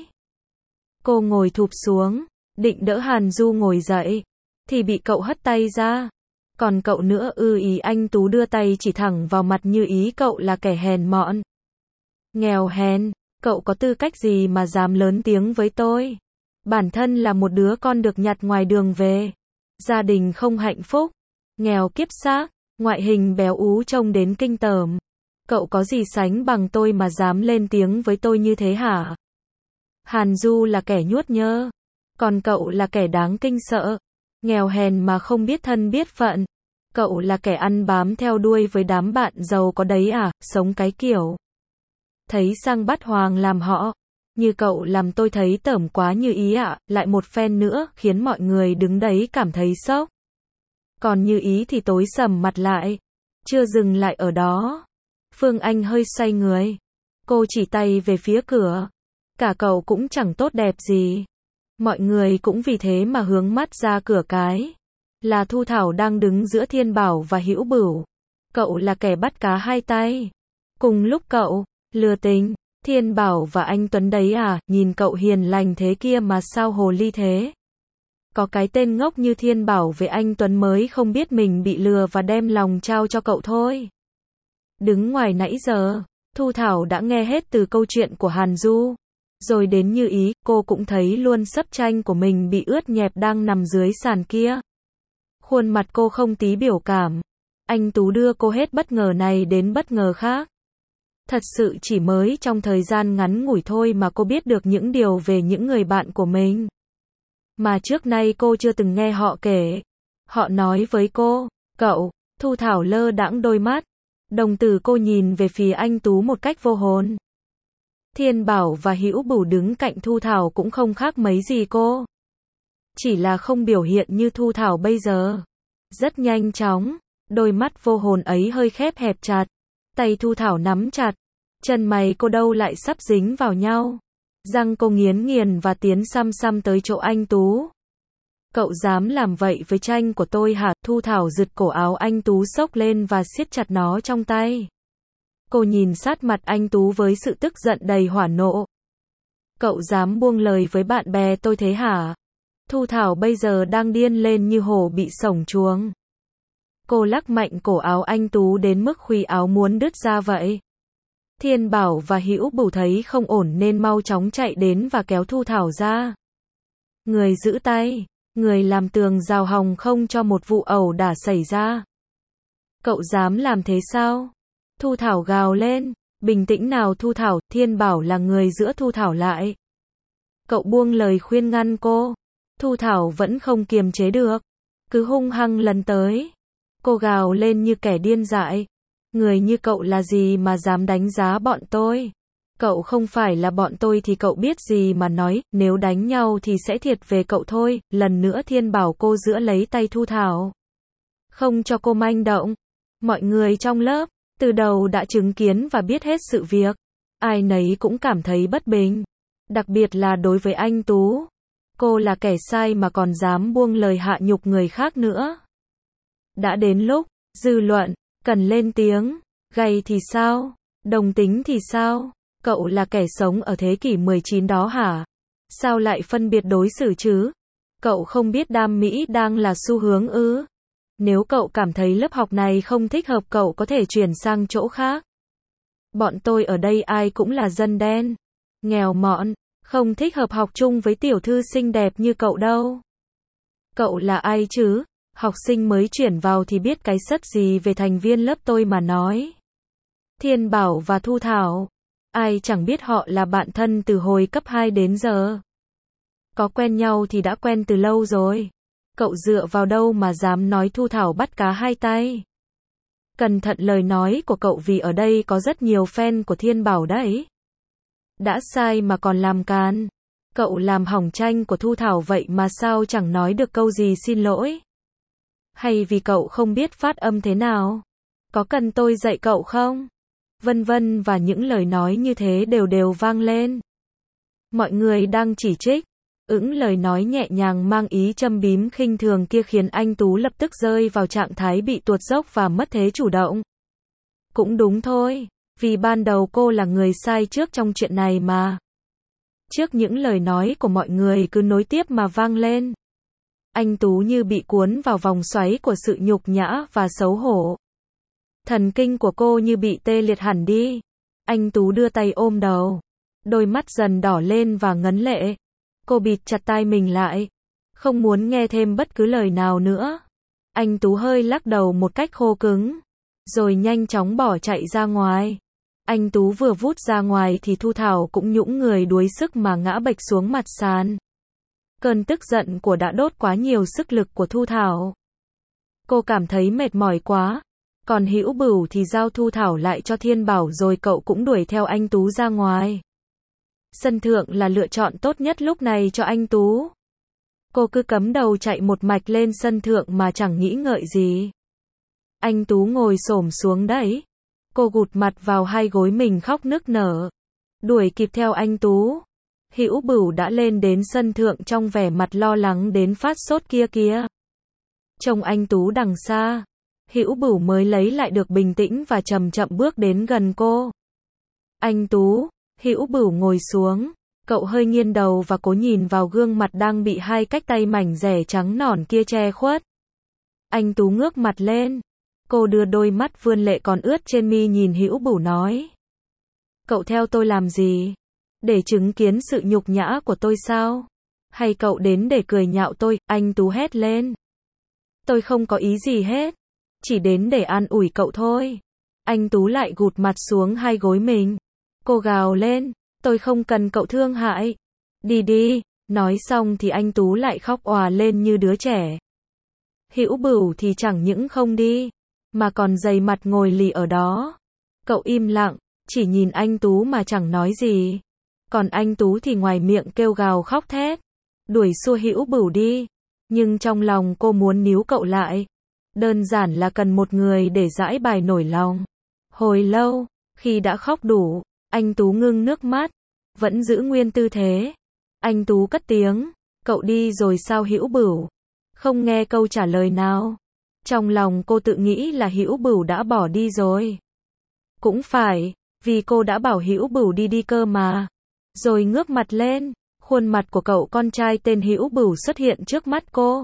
Cô ngồi thụp xuống, định đỡ Hàn Du ngồi dậy, thì bị cậu hất tay ra. Còn cậu nữa ư? Ý anh Tú đưa tay chỉ thẳng vào mặt Như Ý. Cậu là kẻ hèn mọn, nghèo hèn, cậu có tư cách gì mà dám lớn tiếng với tôi? Bản thân là một đứa con được nhặt ngoài đường về, gia đình không hạnh phúc, nghèo kiếp xác, ngoại hình béo ú trông đến kinh tởm. Cậu có gì sánh bằng tôi mà dám lên tiếng với tôi như thế hả? Hàn Du là kẻ nhuốt nhơ, còn cậu là kẻ đáng kinh sợ, nghèo hèn mà không biết thân biết phận. Cậu là kẻ ăn bám theo đuôi với đám bạn giàu có đấy à, sống cái kiểu thấy sang bắt hoàng làm họ. Như cậu làm tôi thấy tởm quá Như Ý ạ. À. Lại một phen nữa, khiến mọi người đứng đấy cảm thấy sốc. Còn Như Ý thì tối sầm mặt lại. Chưa dừng lại ở đó, Phương Anh hơi xoay người. Cô chỉ tay về phía cửa. Cả cậu cũng chẳng tốt đẹp gì. Mọi người cũng vì thế mà hướng mắt ra cửa cái. Là Thu Thảo đang đứng giữa Thiên Bảo và Hữu Bửu. Cậu là kẻ bắt cá hai tay. Cùng lúc cậu lừa tình Thiên Bảo và anh Tuấn đấy à? Nhìn cậu hiền lành thế kia mà sao hồ ly thế? Có cái tên ngốc như Thiên Bảo với anh Tuấn mới không biết mình bị lừa và đem lòng trao cho cậu thôi. Đứng ngoài nãy giờ, Thu Thảo đã nghe hết từ câu chuyện của Hàn Du. Rồi đến Như Ý, cô cũng thấy luôn sấp tranh của mình bị ướt nhẹp đang nằm dưới sàn kia. Khuôn mặt cô không tí biểu cảm. Anh Tú đưa cô hết bất ngờ này đến bất ngờ khác. Thật sự chỉ mới trong thời gian ngắn ngủi thôi mà cô biết được những điều về những người bạn của mình mà trước nay cô chưa từng nghe họ kể. Họ nói với cô, cậu, Thu Thảo lơ đãng đôi mắt. Đồng tử cô nhìn về phía anh Tú một cách vô hồn. Thiên Bảo và Hữu Bửu đứng cạnh Thu Thảo cũng không khác mấy gì cô. Chỉ là không biểu hiện như Thu Thảo bây giờ. Rất nhanh chóng, đôi mắt vô hồn ấy hơi khép hẹp chặt. Tay Thu Thảo nắm chặt. Chân mày cô đâu lại sắp dính vào nhau. Răng cô nghiến nghiền và tiến xăm xăm tới chỗ anh Tú. Cậu dám làm vậy với tranh của tôi hả? Thu Thảo giật cổ áo anh Tú xốc lên và siết chặt nó trong tay. Cô nhìn sát mặt anh Tú với sự tức giận đầy hỏa nộ. Cậu dám buông lời với bạn bè tôi thế hả? Thu Thảo bây giờ đang điên lên như hổ bị sổng chuồng. Cô lắc mạnh cổ áo anh Tú đến mức khuy áo muốn đứt ra vậy. Thiên Bảo và Hữu Bửu thấy không ổn nên mau chóng chạy đến và kéo Thu Thảo ra. Người giữ tay, người làm tường rào hòng không cho một vụ ẩu đả xảy ra. Cậu dám làm thế sao? Thu Thảo gào lên. Bình tĩnh nào Thu Thảo, Thiên Bảo là người giữa Thu Thảo lại. Cậu buông lời khuyên ngăn cô. Thu Thảo vẫn không kiềm chế được, cứ hung hăng lấn tới. Cô gào lên như kẻ điên dại. Người như cậu là gì mà dám đánh giá bọn tôi? Cậu không phải là bọn tôi thì cậu biết gì mà nói, nếu đánh nhau thì sẽ thiệt về cậu thôi. Lần nữa Thiên Bảo cô giữ lấy tay Thu Thảo, không cho cô manh động. Mọi người trong lớp từ đầu đã chứng kiến và biết hết sự việc. Ai nấy cũng cảm thấy bất bình. Đặc biệt là đối với anh Tú. Cô là kẻ sai mà còn dám buông lời hạ nhục người khác nữa. Đã đến lúc dư luận cần lên tiếng. Gay thì sao? Đồng tính thì sao? Cậu là kẻ sống ở thế kỷ mười chín đó hả? Sao lại phân biệt đối xử chứ? Cậu không biết đam mỹ đang là xu hướng ư? Nếu cậu cảm thấy lớp học này không thích hợp cậu có thể chuyển sang chỗ khác. Bọn tôi ở đây ai cũng là dân đen, nghèo mọn, không thích hợp học chung với tiểu thư xinh đẹp như cậu đâu. Cậu là ai chứ? Học sinh mới chuyển vào thì biết cái sất gì về thành viên lớp tôi mà nói. Thiên Bảo và Thu Thảo. Ai chẳng biết họ là bạn thân từ hồi cấp hai đến giờ. Có quen nhau thì đã quen từ lâu rồi. Cậu dựa vào đâu mà dám nói Thu Thảo bắt cá hai tay? Cẩn thận lời nói của cậu vì ở đây có rất nhiều fan của Thiên Bảo đấy. Đã sai mà còn làm càn. Cậu làm hỏng tranh của Thu Thảo vậy mà sao chẳng nói được câu gì xin lỗi? Hay vì cậu không biết phát âm thế nào? Có cần tôi dạy cậu không? Vân vân và những lời nói như thế đều đều vang lên. Mọi người đang chỉ trích. Ững lời nói nhẹ nhàng mang ý châm biếm khinh thường kia khiến anh Tú lập tức rơi vào trạng thái bị tuột dốc và mất thế chủ động. Cũng đúng thôi, vì ban đầu cô là người sai trước trong chuyện này mà. Trước những lời nói của mọi người cứ nối tiếp mà vang lên. Anh Tú như bị cuốn vào vòng xoáy của sự nhục nhã và xấu hổ. Thần kinh của cô như bị tê liệt hẳn đi. Anh Tú đưa tay ôm đầu. Đôi mắt dần đỏ lên và ngấn lệ. Cô bịt chặt tai mình lại. Không muốn nghe thêm bất cứ lời nào nữa. Anh Tú hơi lắc đầu một cách khô cứng. Rồi nhanh chóng bỏ chạy ra ngoài. Anh Tú vừa vút ra ngoài thì Thu Thảo cũng nhũng người đuối sức mà ngã bệch xuống mặt sàn. Cơn tức giận của đã đốt quá nhiều sức lực của Thu Thảo. Cô cảm thấy mệt mỏi quá. Còn Hữu Bửu thì giao Thu Thảo lại cho Thiên Bảo rồi cậu cũng đuổi theo anh Tú ra ngoài. Sân thượng là lựa chọn tốt nhất lúc này cho anh Tú. Cô cứ cắm đầu chạy một mạch lên sân thượng mà chẳng nghĩ ngợi gì. Anh Tú ngồi xổm xuống đấy. Cô gục mặt vào hai gối mình khóc nức nở. Đuổi kịp theo anh Tú. Hữu Bửu đã lên đến sân thượng trong vẻ mặt lo lắng đến phát sốt kia kìa. Trông anh Tú đằng xa. Hữu Bửu mới lấy lại được bình tĩnh và chậm chậm bước đến gần cô. Anh Tú. Hữu Bửu ngồi xuống. Cậu hơi nghiêng đầu và cố nhìn vào gương mặt đang bị hai cái tay mảnh rẻ trắng nõn kia che khuất. Anh Tú ngước mặt lên. Cô đưa đôi mắt vươn lệ còn ướt trên mi nhìn Hữu Bửu nói. Cậu theo tôi làm gì? Để chứng kiến sự nhục nhã của tôi sao? Hay cậu đến để cười nhạo tôi? Anh Tú hét lên. Tôi không có ý gì hết. Chỉ đến để an ủi cậu thôi. Anh Tú lại gục mặt xuống hai gối mình. Cô gào lên. Tôi không cần cậu thương hại. Đi đi. Nói xong thì anh Tú lại khóc òa lên như đứa trẻ. Hữu Bửu thì chẳng những không đi, mà còn dày mặt ngồi lì ở đó. Cậu im lặng, chỉ nhìn anh Tú mà chẳng nói gì. Còn anh Tú thì ngoài miệng kêu gào khóc thét, đuổi xua Hữu Bửu đi. Nhưng trong lòng cô muốn níu cậu lại. Đơn giản là cần một người để giãi bài nổi lòng. Hồi lâu, khi đã khóc đủ, anh Tú ngưng nước mắt, vẫn giữ nguyên tư thế. Anh Tú cất tiếng, cậu đi rồi sao Hữu Bửu? Không nghe câu trả lời nào. Trong lòng cô tự nghĩ là Hữu Bửu đã bỏ đi rồi. Cũng phải, vì cô đã bảo Hữu Bửu đi đi cơ mà. Rồi ngước mặt lên, khuôn mặt của cậu con trai tên Hữu Bửu xuất hiện trước mắt cô.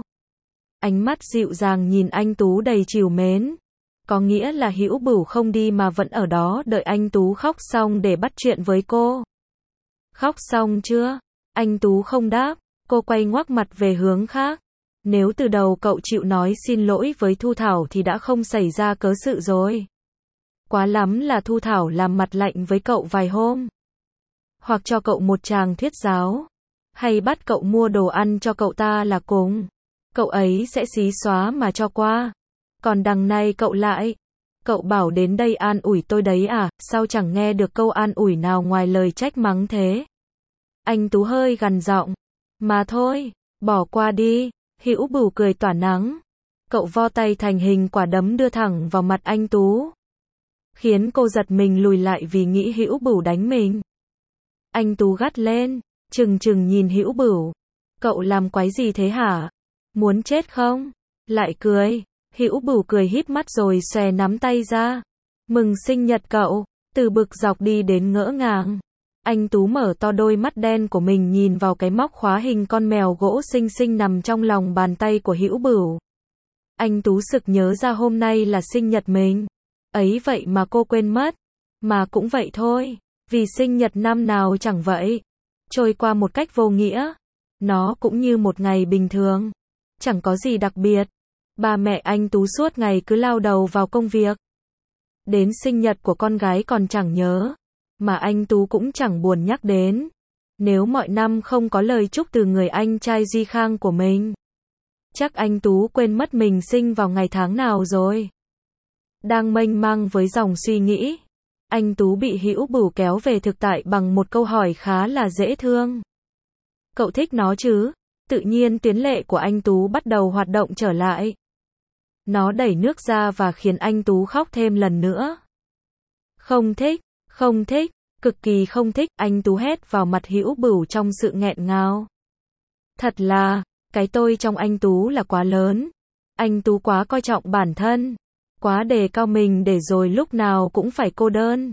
Ánh mắt dịu dàng nhìn anh Tú đầy trìu mến. Có nghĩa là Hữu Bửu không đi mà vẫn ở đó đợi anh Tú khóc xong để bắt chuyện với cô. Khóc xong chưa? Anh Tú không đáp, cô quay ngoắc mặt về hướng khác. Nếu từ đầu cậu chịu nói xin lỗi với Thu Thảo thì đã không xảy ra cớ sự rồi. Quá lắm là Thu Thảo làm mặt lạnh với cậu vài hôm. Hoặc cho cậu một tràng thuyết giáo. Hay bắt cậu mua đồ ăn cho cậu ta là cùng. Cậu ấy sẽ xí xóa mà cho qua. Còn đằng này cậu lại. Cậu bảo đến đây an ủi tôi đấy à, sao chẳng nghe được câu an ủi nào ngoài lời trách mắng thế. Anh Tú hơi gằn giọng. Mà thôi, bỏ qua đi. Hữu Bửu cười tỏa nắng. Cậu vo tay thành hình quả đấm đưa thẳng vào mặt anh Tú. Khiến cô giật mình lùi lại vì nghĩ Hữu Bửu đánh mình. Anh Tú gắt lên, trừng trừng nhìn Hữu Bửu. Cậu làm quái gì thế hả? Muốn chết không? Lại cười. Hữu Bửu cười híp mắt rồi xòe nắm tay ra. Mừng sinh nhật cậu. Từ bực dọc đi đến ngỡ ngàng. Anh Tú mở to đôi mắt đen của mình nhìn vào cái móc khóa hình con mèo gỗ xinh xinh nằm trong lòng bàn tay của Hữu Bửu. Anh Tú sực nhớ ra hôm nay là sinh nhật mình. Ấy vậy mà cô quên mất. Mà cũng vậy thôi. Vì sinh nhật năm nào chẳng vậy. Trôi qua một cách vô nghĩa. Nó cũng như một ngày bình thường. Chẳng có gì đặc biệt. Ba mẹ anh Tú suốt ngày cứ lao đầu vào công việc. Đến sinh nhật của con gái còn chẳng nhớ. Mà anh Tú cũng chẳng buồn nhắc đến. Nếu mọi năm không có lời chúc từ người anh trai Duy Khang của mình. Chắc anh Tú quên mất mình sinh vào ngày tháng nào rồi. Đang mênh mang với dòng suy nghĩ. Anh Tú bị Hữu Bửu kéo về thực tại bằng một câu hỏi khá là dễ thương. Cậu thích nó chứ? Tự nhiên tuyến lệ của anh Tú bắt đầu hoạt động trở lại. Nó đẩy nước ra và khiến anh Tú khóc thêm lần nữa. Không thích, không thích, cực kỳ không thích, anh Tú hét vào mặt Hữu Bửu trong sự nghẹn ngào. Thật là, cái tôi trong anh Tú là quá lớn. Anh Tú quá coi trọng bản thân. Quá đề cao mình để rồi lúc nào cũng phải cô đơn.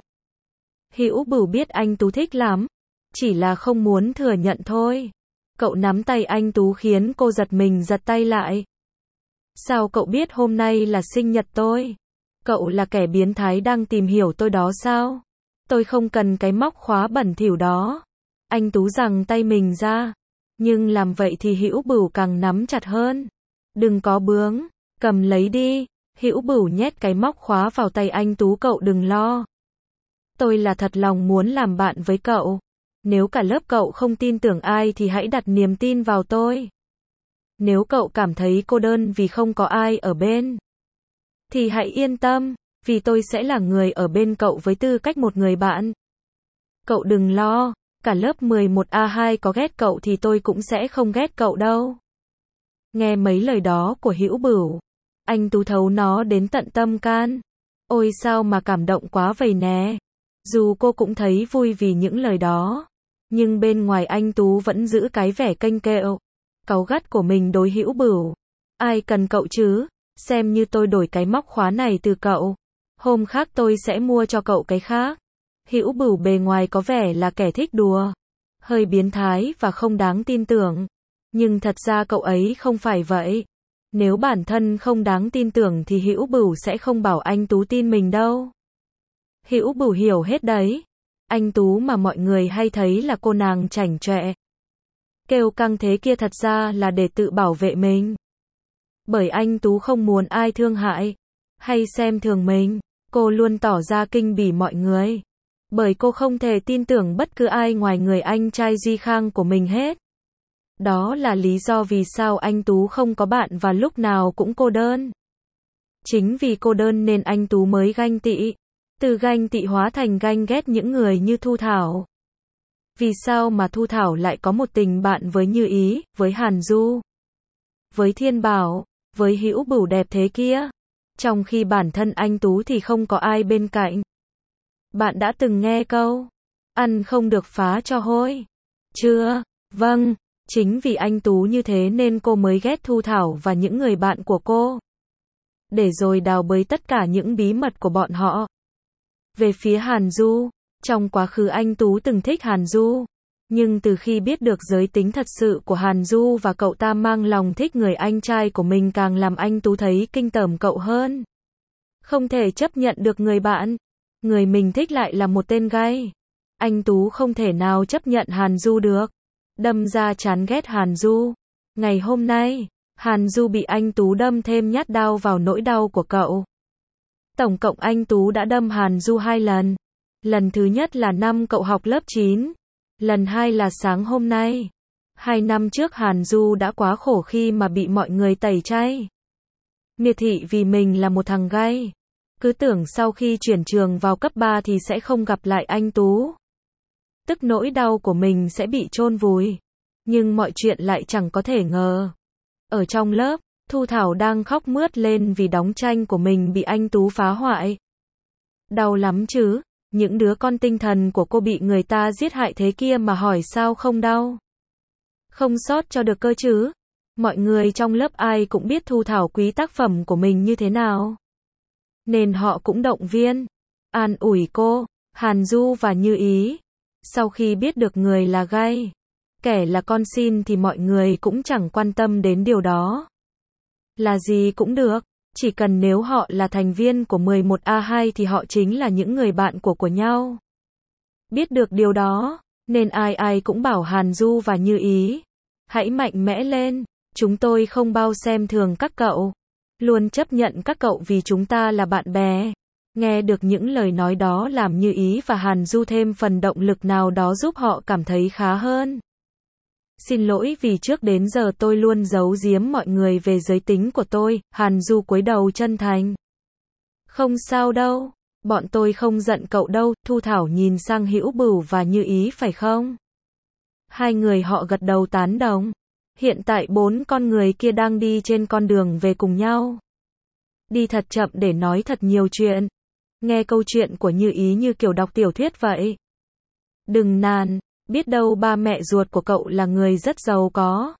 Hữu Bửu biết anh Tú thích lắm. Chỉ là không muốn thừa nhận thôi. Cậu nắm tay anh Tú khiến cô giật mình giật tay lại. Sao cậu biết hôm nay là sinh nhật tôi? Cậu là kẻ biến thái đang tìm hiểu tôi đó sao? Tôi không cần cái móc khóa bẩn thỉu đó. Anh Tú giằng tay mình ra. Nhưng làm vậy thì Hữu Bửu càng nắm chặt hơn. Đừng có bướng, cầm lấy đi. Hữu Bửu nhét cái móc khóa vào tay anh Tú, cậu đừng lo. Tôi là thật lòng muốn làm bạn với cậu. Nếu cả lớp cậu không tin tưởng ai thì hãy đặt niềm tin vào tôi. Nếu cậu cảm thấy cô đơn vì không có ai ở bên, thì hãy yên tâm, vì tôi sẽ là người ở bên cậu với tư cách một người bạn. Cậu đừng lo, cả lớp mười một A hai có ghét cậu thì tôi cũng sẽ không ghét cậu đâu. Nghe mấy lời đó của Hữu Bửu, anh Tú thấu nó đến tận tâm can. Ôi sao mà cảm động quá vậy nè. Dù cô cũng thấy vui vì những lời đó, nhưng bên ngoài anh Tú vẫn giữ cái vẻ kênh kẹo, cáu gắt của mình đối Hữu Bửu. Ai cần cậu chứ, xem như tôi đổi cái móc khóa này từ cậu. Hôm khác tôi sẽ mua cho cậu cái khác. Hữu Bửu bề ngoài có vẻ là kẻ thích đùa, hơi biến thái và không đáng tin tưởng. Nhưng thật ra cậu ấy không phải vậy. Nếu bản thân không đáng tin tưởng thì Hữu Bửu sẽ không bảo anh Tú tin mình đâu. Hữu Bửu hiểu hết đấy. Anh Tú mà mọi người hay thấy là cô nàng chảnh chọe, kêu căng thế kia thật ra là để tự bảo vệ mình. Bởi anh Tú không muốn ai thương hại, hay xem thường mình. Cô luôn tỏ ra kinh bỉ mọi người. Bởi cô không thể tin tưởng bất cứ ai ngoài người anh trai Duy Khang của mình hết. Đó là lý do vì sao anh Tú không có bạn và lúc nào cũng cô đơn. Chính vì cô đơn nên anh Tú mới ganh tị. Từ ganh tị hóa thành ganh ghét những người như Thu Thảo. Vì sao mà Thu Thảo lại có một tình bạn với Như Ý, với Hàn Du, với Thiên Bảo, với Hữu Bửu đẹp thế kia, trong khi bản thân anh Tú thì không có ai bên cạnh. Bạn đã từng nghe câu ăn không được phá cho hôi chưa? Vâng, chính vì anh Tú như thế nên cô mới ghét Thu Thảo và những người bạn của cô. Để rồi đào bới tất cả những bí mật của bọn họ. Về phía Hàn Du, trong quá khứ anh Tú từng thích Hàn Du. Nhưng từ khi biết được giới tính thật sự của Hàn Du và cậu ta mang lòng thích người anh trai của mình càng làm anh Tú thấy kinh tởm cậu hơn. Không thể chấp nhận được người bạn, người mình thích lại là một tên gay. Anh Tú không thể nào chấp nhận Hàn Du được. Đâm ra chán ghét Hàn Du. Ngày hôm nay, Hàn Du bị anh Tú đâm thêm nhát đao vào nỗi đau của cậu. Tổng cộng anh Tú đã đâm Hàn Du hai lần. Lần thứ nhất là năm cậu học lớp chín. Lần hai là sáng hôm nay. Hai năm trước Hàn Du đã quá khổ khi mà bị mọi người tẩy chay, miệt thị vì mình là một thằng gay. Cứ tưởng sau khi chuyển trường vào cấp ba thì sẽ không gặp lại anh Tú. Tức nỗi đau của mình sẽ bị chôn vùi. Nhưng mọi chuyện lại chẳng có thể ngờ. Ở trong lớp, Thu Thảo đang khóc mướt lên vì đóng tranh của mình bị anh Tú phá hoại. Đau lắm chứ, những đứa con tinh thần của cô bị người ta giết hại thế kia mà hỏi sao không đau. Không sót cho được cơ chứ. Mọi người trong lớp ai cũng biết Thu Thảo quý tác phẩm của mình như thế nào. Nên họ cũng động viên, an ủi cô, Hàn Du và Như Ý. Sau khi biết được người là gay, kẻ là con xin thì mọi người cũng chẳng quan tâm đến điều đó. Là gì cũng được, chỉ cần nếu họ là thành viên của mười một A hai thì họ chính là những người bạn của của nhau. Biết được điều đó, nên ai ai cũng bảo Hàn Du và Như Ý, hãy mạnh mẽ lên, chúng tôi không bao xem thường các cậu, luôn chấp nhận các cậu vì chúng ta là bạn bè. Nghe được những lời nói đó làm Như Ý và Hàn Du thêm phần động lực nào đó giúp họ cảm thấy khá hơn. Xin lỗi vì trước đến giờ tôi luôn giấu giếm mọi người về giới tính của tôi, Hàn Du cúi đầu chân thành. Không sao đâu, bọn tôi không giận cậu đâu, Thu Thảo nhìn sang Hữu Bửu và Như Ý phải không? Hai người họ gật đầu tán đồng. Hiện tại bốn con người kia đang đi trên con đường về cùng nhau. Đi thật chậm để nói thật nhiều chuyện. Nghe câu chuyện của Như Ý như kiểu đọc tiểu thuyết vậy. Đừng nản, biết đâu ba mẹ ruột của cậu là người rất giàu có.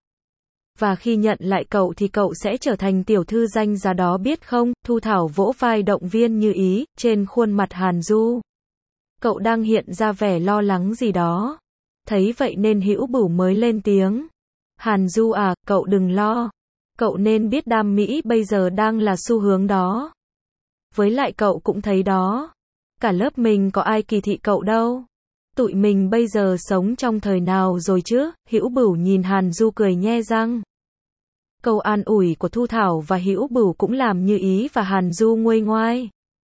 Và khi nhận lại cậu thì cậu sẽ trở thành tiểu thư danh giá đó biết không? Thu Thảo vỗ vai động viên Như Ý, trên khuôn mặt Hàn Du. Cậu đang hiện ra vẻ lo lắng gì đó. Thấy vậy nên Hữu Bửu mới lên tiếng. Hàn Du à, cậu đừng lo. Cậu nên biết đam mỹ bây giờ đang là xu hướng đó. Với lại cậu cũng thấy đó. Cả lớp mình có ai kỳ thị cậu đâu. Tụi mình bây giờ sống trong thời nào rồi chứ? Hữu Bửu nhìn Hàn Du cười nhe răng. Câu an ủi của Thu Thảo và Hữu Bửu cũng làm Như Ý và Hàn Du nguôi ngoai.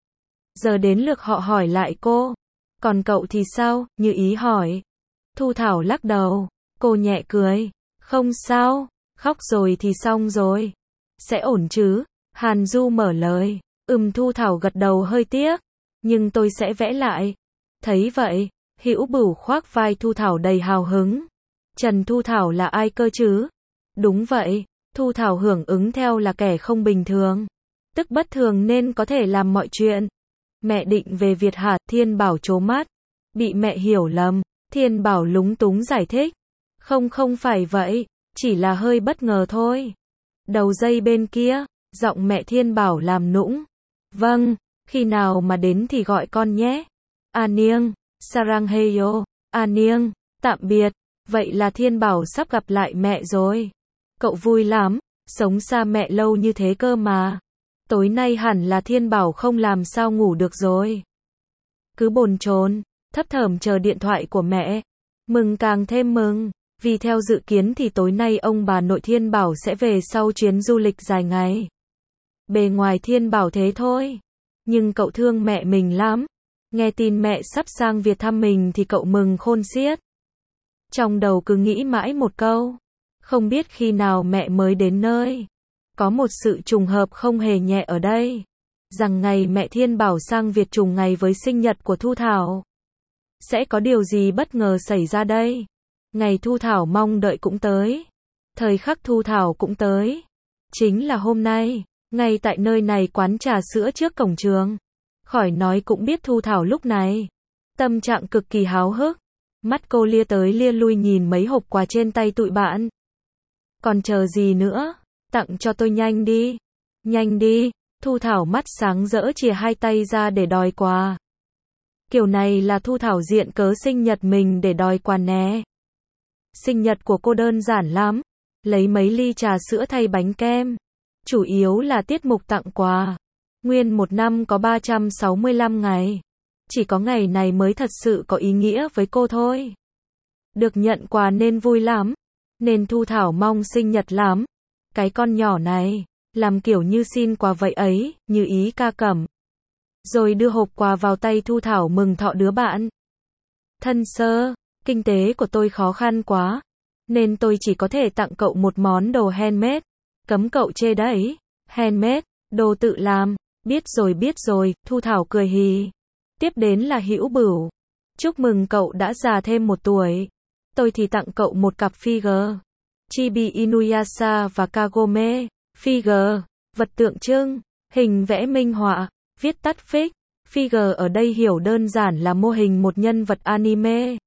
Giờ đến lượt họ hỏi lại cô. Còn cậu thì sao? Như Ý hỏi. Thu Thảo lắc đầu. Cô nhẹ cười. Không sao, khóc rồi thì xong rồi. Sẽ ổn chứ? Hàn Du mở lời. Ừm, Thu Thảo gật đầu hơi tiếc. Nhưng tôi sẽ vẽ lại. Thấy vậy, Hữu Bửu khoác vai Thu Thảo đầy hào hứng. Trần Thu Thảo là ai cơ chứ? Đúng vậy, Thu Thảo hưởng ứng theo là kẻ không bình thường. Tức bất thường nên có thể làm mọi chuyện. Mẹ định về Việt hả? Thiên Bảo trố mắt. Bị mẹ hiểu lầm. Thiên Bảo lúng túng giải thích. Không không phải vậy, chỉ là hơi bất ngờ thôi. Đầu dây bên kia, giọng mẹ Thiên Bảo làm nũng. Vâng, khi nào mà đến thì gọi con nhé. A Niêng, Saranghaeyo, A Niêng, tạm biệt. Vậy là Thiên Bảo sắp gặp lại mẹ rồi. Cậu vui lắm, sống xa mẹ lâu như thế cơ mà. Tối nay hẳn là Thiên Bảo không làm sao ngủ được rồi. Cứ bồn chồn, thấp thởm chờ điện thoại của mẹ. Mừng càng thêm mừng. Vì theo dự kiến thì tối nay ông bà nội Thiên Bảo sẽ về sau chuyến du lịch dài ngày. Bề ngoài Thiên Bảo thế thôi. Nhưng cậu thương mẹ mình lắm. Nghe tin mẹ sắp sang Việt thăm mình thì cậu mừng khôn xiết. Trong đầu cứ nghĩ mãi một câu. Không biết khi nào mẹ mới đến nơi. Có một sự trùng hợp không hề nhẹ ở đây. Rằng ngày mẹ Thiên Bảo sang Việt trùng ngày với sinh nhật của Thu Thảo. Sẽ có điều gì bất ngờ xảy ra đây? Ngày Thu Thảo mong đợi cũng tới. Thời khắc Thu Thảo cũng tới. Chính là hôm nay, ngay tại nơi này quán trà sữa trước cổng trường. Khỏi nói cũng biết Thu Thảo lúc này. Tâm trạng cực kỳ háo hức. Mắt cô lia tới lia lui nhìn mấy hộp quà trên tay tụi bạn. Còn chờ gì nữa? Tặng cho tôi nhanh đi. Nhanh đi. Thu Thảo mắt sáng rỡ chìa hai tay ra để đòi quà. Kiểu này là Thu Thảo diện cớ sinh nhật mình để đòi quà nè. Sinh nhật của cô đơn giản lắm. Lấy mấy ly trà sữa thay bánh kem. Chủ yếu là tiết mục tặng quà. Nguyên một năm có ba trăm sáu mươi lăm ngày. Chỉ có ngày này mới thật sự có ý nghĩa với cô thôi. Được nhận quà nên vui lắm. Nên Thu Thảo mong sinh nhật lắm. Cái con nhỏ này, làm kiểu như xin quà vậy ấy, Như Ý ca cẩm. Rồi đưa hộp quà vào tay Thu Thảo mừng thọ đứa bạn. Thân sơ, kinh tế của tôi khó khăn quá. Nên tôi chỉ có thể tặng cậu một món đồ handmade. Cấm cậu chê đấy. Handmade, đồ tự làm. Biết rồi biết rồi, Thu Thảo cười hì. Tiếp đến là Hữu Bửu. Chúc mừng cậu đã già thêm một tuổi. Tôi thì tặng cậu một cặp figure. Chibi Inuyasha và Kagome. Figure, vật tượng trưng, hình vẽ minh họa, viết tắt fix. Figure ở đây hiểu đơn giản là mô hình một nhân vật anime.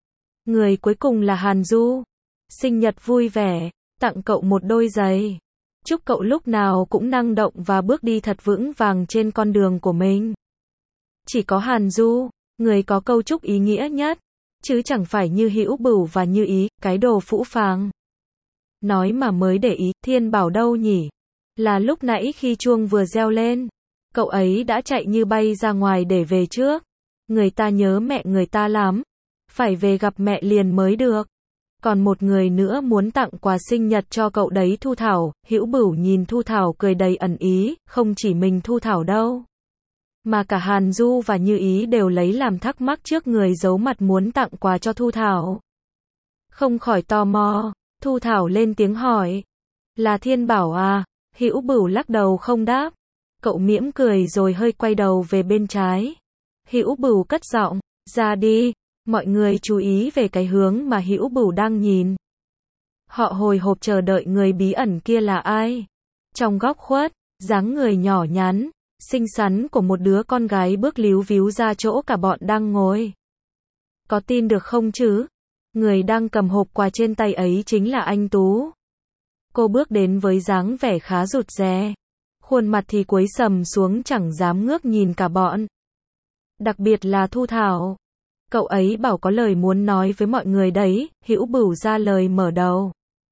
Người cuối cùng là Hàn Du. Sinh nhật vui vẻ, tặng cậu một đôi giày. Chúc cậu lúc nào cũng năng động và bước đi thật vững vàng trên con đường của mình. Chỉ có Hàn Du, người có câu chúc ý nghĩa nhất. chứ chẳng phải như Hữu Bửu và Như Ý, cái đồ phũ phàng. Nói mà mới để ý, Thiên Bảo đâu nhỉ? Là lúc nãy khi chuông vừa reo lên, cậu ấy đã chạy như bay ra ngoài để về trước. Người ta nhớ mẹ người ta lắm, phải về gặp mẹ liền mới được. Còn một người nữa muốn tặng quà sinh nhật cho cậu đấy Thu Thảo. Hữu Bửu nhìn Thu Thảo cười đầy ẩn ý, không chỉ mình Thu Thảo đâu, mà cả Hàn Du và Như Ý đều lấy làm thắc mắc trước người giấu mặt muốn tặng quà cho Thu Thảo. Không khỏi tò mò, Thu Thảo lên tiếng hỏi, là Thiên Bảo à? Hữu Bửu lắc đầu không đáp. Cậu mỉm cười rồi hơi quay đầu về bên trái. Hữu Bửu cất giọng, ra đi. Mọi người chú ý về cái hướng mà Hữu Bửu đang nhìn. Họ hồi hộp chờ đợi người bí ẩn kia là ai. Trong góc khuất, dáng người nhỏ nhắn, xinh xắn của một đứa con gái bước líu víu ra chỗ cả bọn đang ngồi. Có tin được không chứ? Người đang cầm hộp quà trên tay ấy chính là anh Tú. Cô bước đến với dáng vẻ khá rụt rè, khuôn mặt thì cúi sầm xuống chẳng dám ngước nhìn cả bọn. Đặc biệt là Thu Thảo. Cậu ấy bảo có lời muốn nói với mọi người đấy. Hữu Bửu ra lời mở đầu.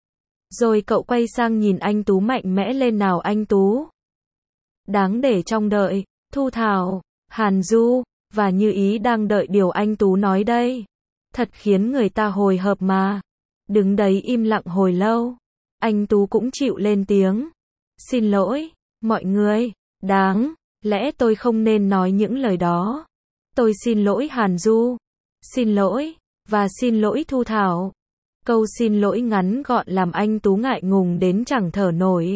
Rồi cậu quay sang nhìn anh Tú mạnh mẽ lên nào anh Tú. Đáng để trông đợi. Thu Thảo, Hàn Du và Như Ý đang đợi điều anh Tú nói đây. Thật khiến người ta hồi hộp mà. Đứng đấy im lặng hồi lâu, anh Tú cũng chịu lên tiếng. Xin lỗi, mọi người, đáng lẽ tôi không nên nói những lời đó. Tôi xin lỗi Hàn Du, xin lỗi, và xin lỗi Thu Thảo. Câu xin lỗi ngắn gọn làm anh Tú ngại ngùng đến chẳng thở nổi.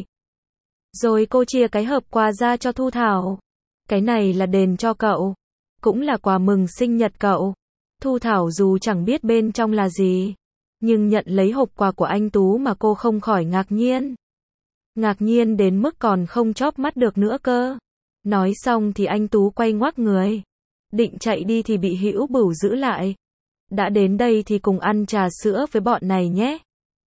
Rồi cô chia cái hộp quà ra cho Thu Thảo. Cái này là đền cho cậu, cũng là quà mừng sinh nhật cậu. Thu Thảo dù chẳng biết bên trong là gì, nhưng nhận lấy hộp quà của anh Tú mà cô không khỏi ngạc nhiên. Ngạc nhiên đến mức còn không chóp mắt được nữa cơ. Nói xong thì anh Tú quay ngoắc người, định chạy đi thì bị Hữu Bửu giữ lại. Đã đến đây thì cùng ăn trà sữa với bọn này nhé.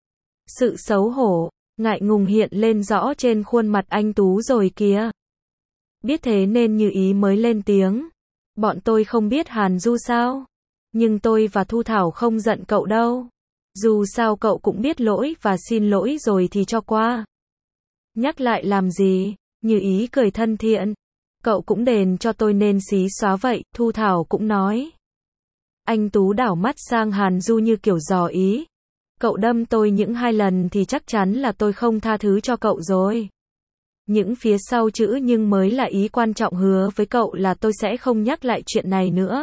Sự xấu hổ, ngại ngùng hiện lên rõ trên khuôn mặt anh Tú rồi kìa. Biết thế nên Như Ý mới lên tiếng. Bọn tôi không biết Hàn Du sao? Nhưng tôi và Thu Thảo không giận cậu đâu. Dù sao cậu cũng biết lỗi và xin lỗi rồi thì cho qua. Nhắc lại làm gì? Như Ý cười thân thiện. Cậu cũng đền cho tôi nên xí xóa vậy, Thu Thảo cũng nói. Anh Tú đảo mắt sang Hàn Du như kiểu dò ý. Cậu đâm tôi những hai lần thì chắc chắn là tôi không tha thứ cho cậu rồi. Những phía sau chữ nhưng mới là ý quan trọng, hứa với cậu là tôi sẽ không nhắc lại chuyện này nữa.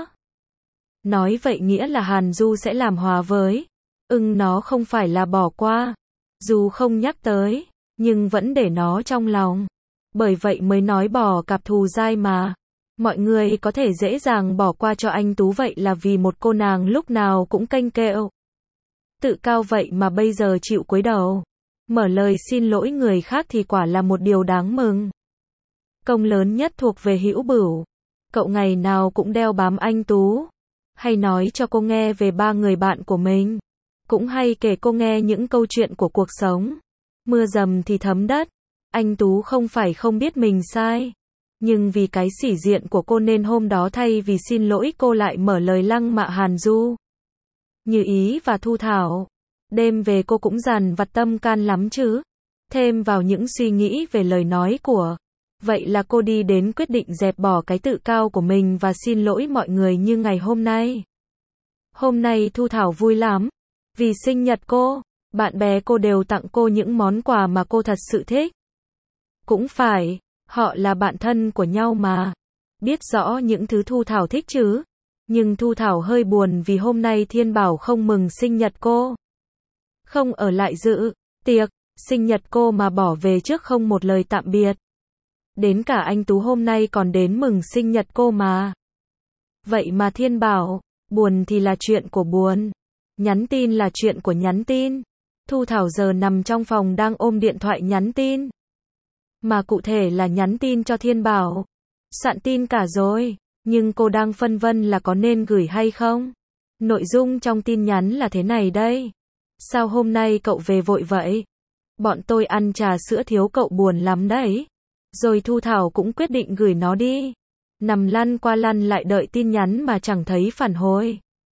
Nói vậy nghĩa là Hàn Du sẽ làm hòa với. Ưng nó không phải là bỏ qua. Dù không nhắc tới, nhưng vẫn để nó trong lòng. Bởi vậy mới nói bỏ cặp thù dai mà. Mọi người có thể dễ dàng bỏ qua cho anh Tú vậy là vì một cô nàng lúc nào cũng canh kẹo. Tự cao vậy mà bây giờ chịu cúi đầu. Mở lời xin lỗi người khác thì quả là một điều đáng mừng. Công lớn nhất thuộc về Hữu Bửu. Cậu ngày nào cũng đeo bám anh Tú. Hay nói cho cô nghe về ba người bạn của mình. Cũng hay kể cô nghe những câu chuyện của cuộc sống. Mưa dầm thì thấm đất. Anh Tú không phải không biết mình sai. Nhưng vì cái sĩ diện của cô nên hôm đó thay vì xin lỗi cô lại mở lời lăng mạ Hàn Du, Như Ý và Thu Thảo. Đêm về cô cũng dằn vặt tâm can lắm chứ. Thêm vào những suy nghĩ về lời nói của. Vậy là cô đi đến quyết định dẹp bỏ cái tự cao của mình và xin lỗi mọi người như ngày hôm nay. Hôm nay Thu Thảo vui lắm. Vì sinh nhật cô, bạn bè cô đều tặng cô những món quà mà cô thật sự thích. Cũng phải, họ là bạn thân của nhau mà. Biết rõ những thứ Thu Thảo thích chứ. Nhưng Thu Thảo hơi buồn vì hôm nay Thiên Bảo không mừng sinh nhật cô. Không ở lại dự tiệc sinh nhật cô mà bỏ về trước không một lời tạm biệt. Đến cả anh Tú hôm nay còn đến mừng sinh nhật cô mà. Vậy mà Thiên Bảo, buồn thì là chuyện của buồn. Nhắn tin là chuyện của nhắn tin. Thu Thảo giờ nằm trong phòng đang ôm điện thoại nhắn tin. Mà cụ thể là nhắn tin cho Thiên Bảo. Soạn tin cả rồi, nhưng cô đang phân vân là có nên gửi hay không. Nội dung trong tin nhắn là thế này đây. Sao hôm nay cậu về vội vậy? Bọn tôi ăn trà sữa thiếu cậu buồn lắm đấy. Rồi Thu Thảo cũng quyết định gửi nó đi. Nằm lăn qua lăn lại đợi tin nhắn mà chẳng thấy phản hồi.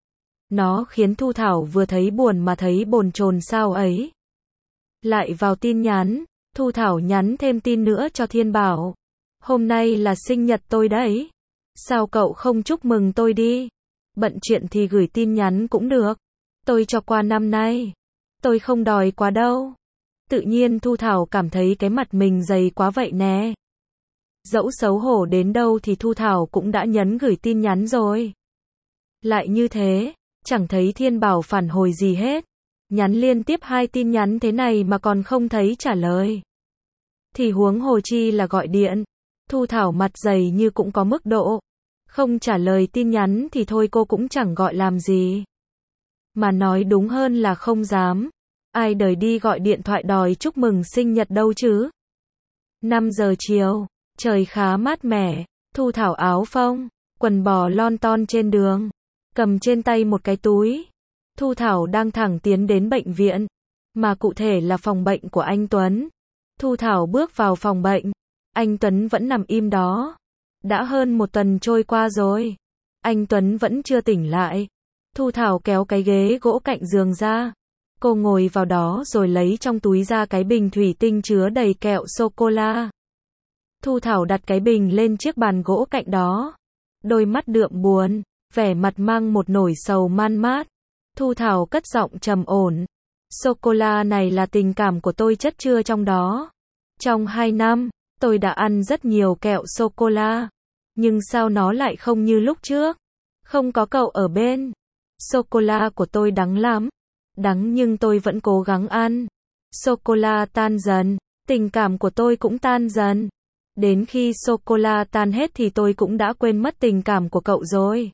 Nó khiến Thu Thảo vừa thấy buồn mà thấy bồn chồn sao ấy. Lại vào tin nhắn, Thu Thảo nhắn thêm tin nữa cho Thiên Bảo. Hôm nay là sinh nhật tôi đấy. Sao cậu không chúc mừng tôi đi? Bận chuyện thì gửi tin nhắn cũng được. Tôi cho qua năm nay. Tôi không đòi quá đâu. Tự nhiên Thu Thảo cảm thấy cái mặt mình dày quá vậy nè. Dẫu xấu hổ đến đâu thì Thu Thảo cũng đã nhấn gửi tin nhắn rồi. Lại như thế, chẳng thấy Thiên Bảo phản hồi gì hết. Nhắn liên tiếp hai tin nhắn thế này mà còn không thấy trả lời. Thì huống hồ chi là gọi điện. Thu Thảo mặt dày như cũng có mức độ. Không trả lời tin nhắn thì thôi cô cũng chẳng gọi làm gì. Mà nói đúng hơn là không dám. Ai đời đi gọi điện thoại đòi chúc mừng sinh nhật đâu chứ. năm giờ chiều, trời khá mát mẻ. Thu Thảo áo phông, quần bò lon ton trên đường. Cầm trên tay một cái túi. Thu Thảo đang thẳng tiến đến bệnh viện. Mà cụ thể là phòng bệnh của anh Tuấn. Thu Thảo bước vào phòng bệnh. Anh Tuấn vẫn nằm im đó. Đã hơn một tuần trôi qua rồi. Anh Tuấn vẫn chưa tỉnh lại. Thu Thảo kéo cái ghế gỗ cạnh giường ra. Cô ngồi vào đó rồi lấy trong túi ra cái bình thủy tinh chứa đầy kẹo sô-cô-la. Thu Thảo đặt cái bình lên chiếc bàn gỗ cạnh đó. Đôi mắt đượm buồn, vẻ mặt mang một nỗi sầu man mát. Thu Thảo cất giọng trầm ổn. Sô-cô-la này là tình cảm của tôi chất chứa trong đó. Trong hai năm, tôi đã ăn rất nhiều kẹo sô-cô-la. Nhưng sao nó lại không như lúc trước? Không có cậu ở bên. Sô-cô-la của tôi đắng lắm. Đắng nhưng tôi vẫn cố gắng ăn. Sô-cô-la tan dần. Tình cảm của tôi cũng tan dần. Đến khi sô-cô-la tan hết thì tôi cũng đã quên mất tình cảm của cậu rồi.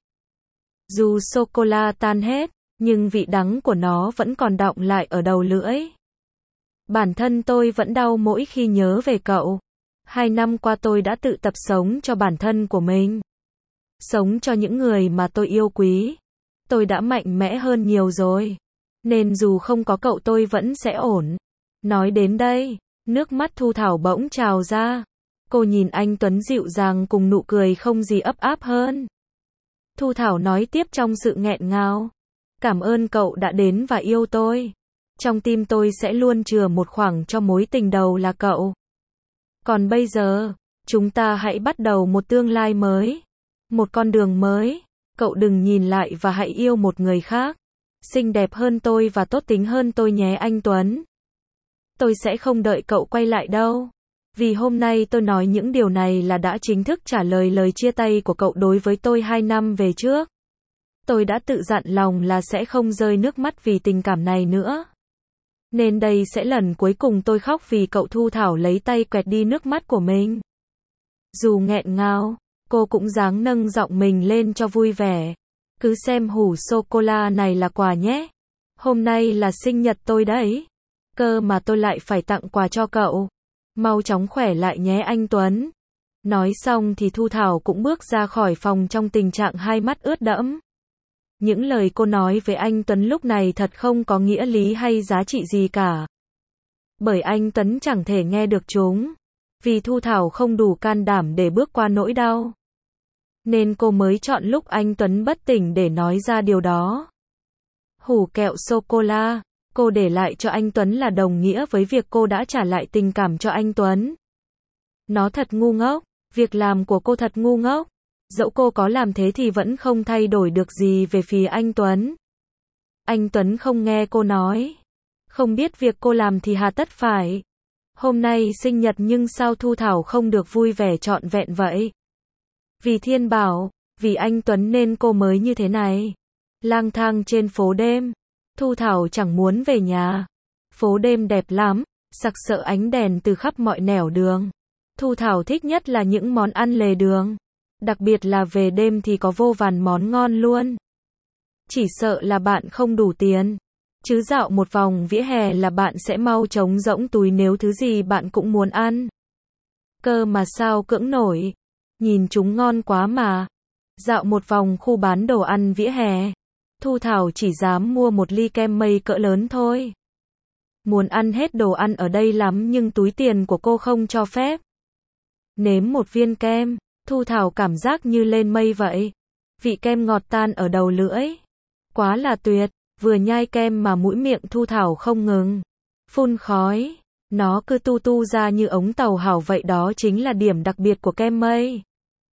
Dù sô-cô-la tan hết, nhưng vị đắng của nó vẫn còn đọng lại ở đầu lưỡi. Bản thân tôi vẫn đau mỗi khi nhớ về cậu. Hai năm qua tôi đã tự tập sống cho bản thân của mình. Sống cho những người mà tôi yêu quý. Tôi đã mạnh mẽ hơn nhiều rồi. Nên dù không có cậu tôi vẫn sẽ ổn. Nói đến đây, nước mắt Thu Thảo bỗng trào ra. Cô nhìn anh Tuấn dịu dàng cùng nụ cười không gì ấp áp hơn. Thu Thảo nói tiếp trong sự nghẹn ngào. Cảm ơn cậu đã đến và yêu tôi. Trong tim tôi sẽ luôn chừa một khoảng cho mối tình đầu là cậu. Còn bây giờ, chúng ta hãy bắt đầu một tương lai mới. Một con đường mới. Cậu đừng nhìn lại và hãy yêu một người khác. Xinh đẹp hơn tôi và tốt tính hơn tôi nhé anh Tuấn. Tôi sẽ không đợi cậu quay lại đâu. Vì hôm nay tôi nói những điều này là đã chính thức trả lời lời chia tay của cậu đối với tôi hai năm về trước. Tôi đã tự dặn lòng là sẽ không rơi nước mắt vì tình cảm này nữa. Nên đây sẽ lần cuối cùng tôi khóc vì cậu. Thu Thảo lấy tay quẹt đi nước mắt của mình. Dù nghẹn ngào, cô cũng dáng nâng giọng mình lên cho vui vẻ. Cứ xem hũ sô-cô-la này là quà nhé. Hôm nay là sinh nhật tôi đấy. Cơ mà tôi lại phải tặng quà cho cậu. Mau chóng khỏe lại nhé anh Tuấn. Nói xong thì Thu Thảo cũng bước ra khỏi phòng trong tình trạng hai mắt ướt đẫm. Những lời cô nói với anh Tuấn lúc này thật không có nghĩa lý hay giá trị gì cả. Bởi anh Tuấn chẳng thể nghe được chúng. Vì Thu Thảo không đủ can đảm để bước qua nỗi đau. Nên cô mới chọn lúc anh Tuấn bất tỉnh để nói ra điều đó. Hũ kẹo sô-cô-la, cô để lại cho anh Tuấn là đồng nghĩa với việc cô đã trả lại tình cảm cho anh Tuấn. Nó thật ngu ngốc, việc làm của cô thật ngu ngốc. Dẫu cô có làm thế thì vẫn không thay đổi được gì về phía anh Tuấn. Anh Tuấn không nghe cô nói. Không biết việc cô làm thì hà tất phải. Hôm nay sinh nhật nhưng sao Thu Thảo không được vui vẻ trọn vẹn vậy? Vì Thiên Bảo, vì anh Tuấn nên cô mới như thế này. Lang thang trên phố đêm. Thu Thảo chẳng muốn về nhà. Phố đêm đẹp lắm, sặc sỡ ánh đèn từ khắp mọi nẻo đường. Thu Thảo thích nhất là những món ăn lề đường. Đặc biệt là về đêm thì có vô vàn món ngon luôn. Chỉ sợ là bạn không đủ tiền. Chứ dạo một vòng vỉa hè là bạn sẽ mau trống rỗng túi nếu thứ gì bạn cũng muốn ăn. Cơ mà sao cưỡng nổi. Nhìn chúng ngon quá mà. Dạo một vòng khu bán đồ ăn vỉa hè. Thu Thảo chỉ dám mua một ly kem mây cỡ lớn thôi. Muốn ăn hết đồ ăn ở đây lắm nhưng túi tiền của cô không cho phép. Nếm một viên kem, Thu Thảo cảm giác như lên mây vậy. Vị kem ngọt tan ở đầu lưỡi. Quá là tuyệt, vừa nhai kem mà mũi miệng Thu Thảo không ngừng phun khói. Nó cứ tu tu ra như ống tàu hỏa vậy, đó chính là điểm đặc biệt của kem mây.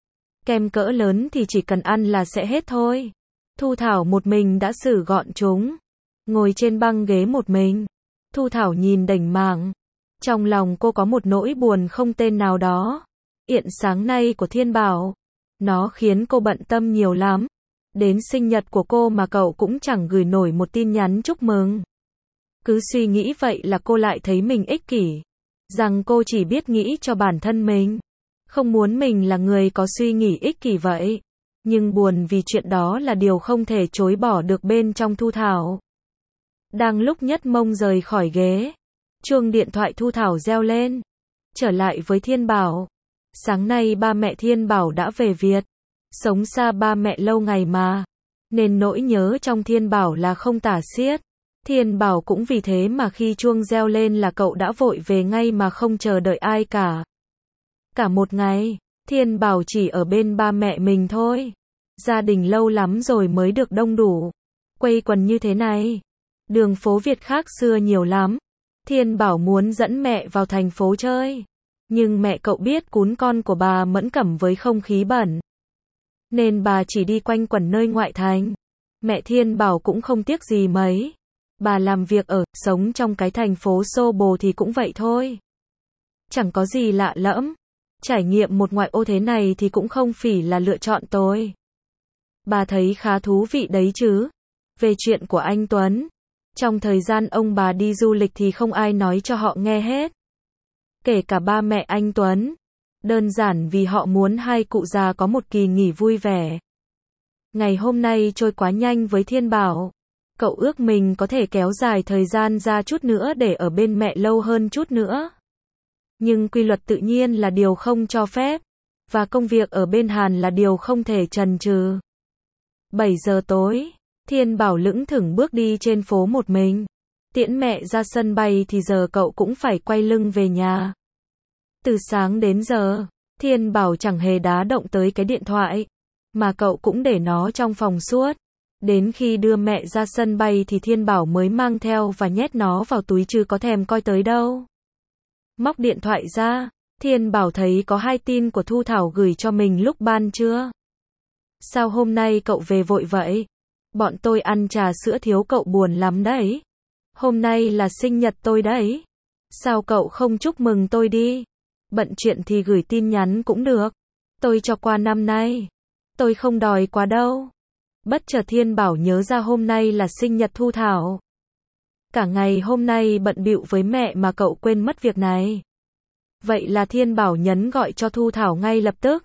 Kem cỡ lớn thì chỉ cần ăn là sẽ hết thôi. Thu Thảo một mình đã xử gọn chúng. Ngồi trên băng ghế một mình, Thu Thảo nhìn đành mảng. Trong lòng cô có một nỗi buồn không tên nào đó. Yện sáng nay của Thiên Bảo, nó khiến cô bận tâm nhiều lắm. Đến sinh nhật của cô mà cậu cũng chẳng gửi nổi một tin nhắn chúc mừng. Cứ suy nghĩ vậy là cô lại thấy mình ích kỷ. Rằng cô chỉ biết nghĩ cho bản thân mình. Không muốn mình là người có suy nghĩ ích kỷ vậy. Nhưng buồn vì chuyện đó là điều không thể chối bỏ được bên trong Thu Thảo. Đang lúc nhất mông rời khỏi ghế, chuông điện thoại Thu Thảo reo lên. Trở lại với Thiên Bảo. Sáng nay ba mẹ Thiên Bảo đã về Việt. Sống xa ba mẹ lâu ngày mà, nên nỗi nhớ trong Thiên Bảo là không tả xiết. Thiên Bảo cũng vì thế mà khi chuông reo lên là cậu đã vội về ngay mà không chờ đợi ai cả. Cả một ngày, Thiên Bảo chỉ ở bên ba mẹ mình thôi. Gia đình lâu lắm rồi mới được đông đủ. Quây quần như thế này. Đường phố Việt khác xưa nhiều lắm. Thiên Bảo muốn dẫn mẹ vào thành phố chơi. Nhưng mẹ cậu biết cún con của bà mẫn cảm với không khí bẩn. Nên bà chỉ đi quanh quẩn nơi ngoại thành. Mẹ Thiên Bảo cũng không tiếc gì mấy. Bà làm việc ở, sống trong cái thành phố xô bồ thì cũng vậy thôi. Chẳng có gì lạ lẫm. Trải nghiệm một ngoại ô thế này thì cũng không phỉ là lựa chọn tôi. Bà thấy khá thú vị đấy chứ. Về chuyện của anh Tuấn, trong thời gian ông bà đi du lịch thì không ai nói cho họ nghe hết. Kể cả ba mẹ anh Tuấn. Đơn giản vì họ muốn hai cụ già có một kỳ nghỉ vui vẻ. Ngày hôm nay trôi quá nhanh với Thiên Bảo. Cậu ước mình có thể kéo dài thời gian ra chút nữa để ở bên mẹ lâu hơn chút nữa. Nhưng quy luật tự nhiên là điều không cho phép. Và công việc ở bên Hàn là điều không thể chần chừ. bảy giờ tối, Thiên Bảo lững thững bước đi trên phố một mình. Tiễn mẹ ra sân bay thì giờ cậu cũng phải quay lưng về nhà. Từ sáng đến giờ, Thiên Bảo chẳng hề đá động tới cái điện thoại. Mà cậu cũng để nó trong phòng suốt. Đến khi đưa mẹ ra sân bay thì Thiên Bảo mới mang theo và nhét nó vào túi chứ có thèm coi tới đâu. Móc điện thoại ra, Thiên Bảo thấy có hai tin của Thu Thảo gửi cho mình lúc ban trưa. Sao hôm nay cậu về vội vậy? Bọn tôi ăn trà sữa thiếu cậu buồn lắm đấy. Hôm nay là sinh nhật tôi đấy. Sao cậu không chúc mừng tôi đi? Bận chuyện thì gửi tin nhắn cũng được. Tôi cho qua năm nay. Tôi không đòi quá đâu. Bất chợt Thiên Bảo nhớ ra hôm nay là sinh nhật Thu Thảo. Cả ngày hôm nay bận bịu với mẹ mà cậu quên mất việc này. Vậy là Thiên Bảo nhấn gọi cho Thu Thảo ngay lập tức.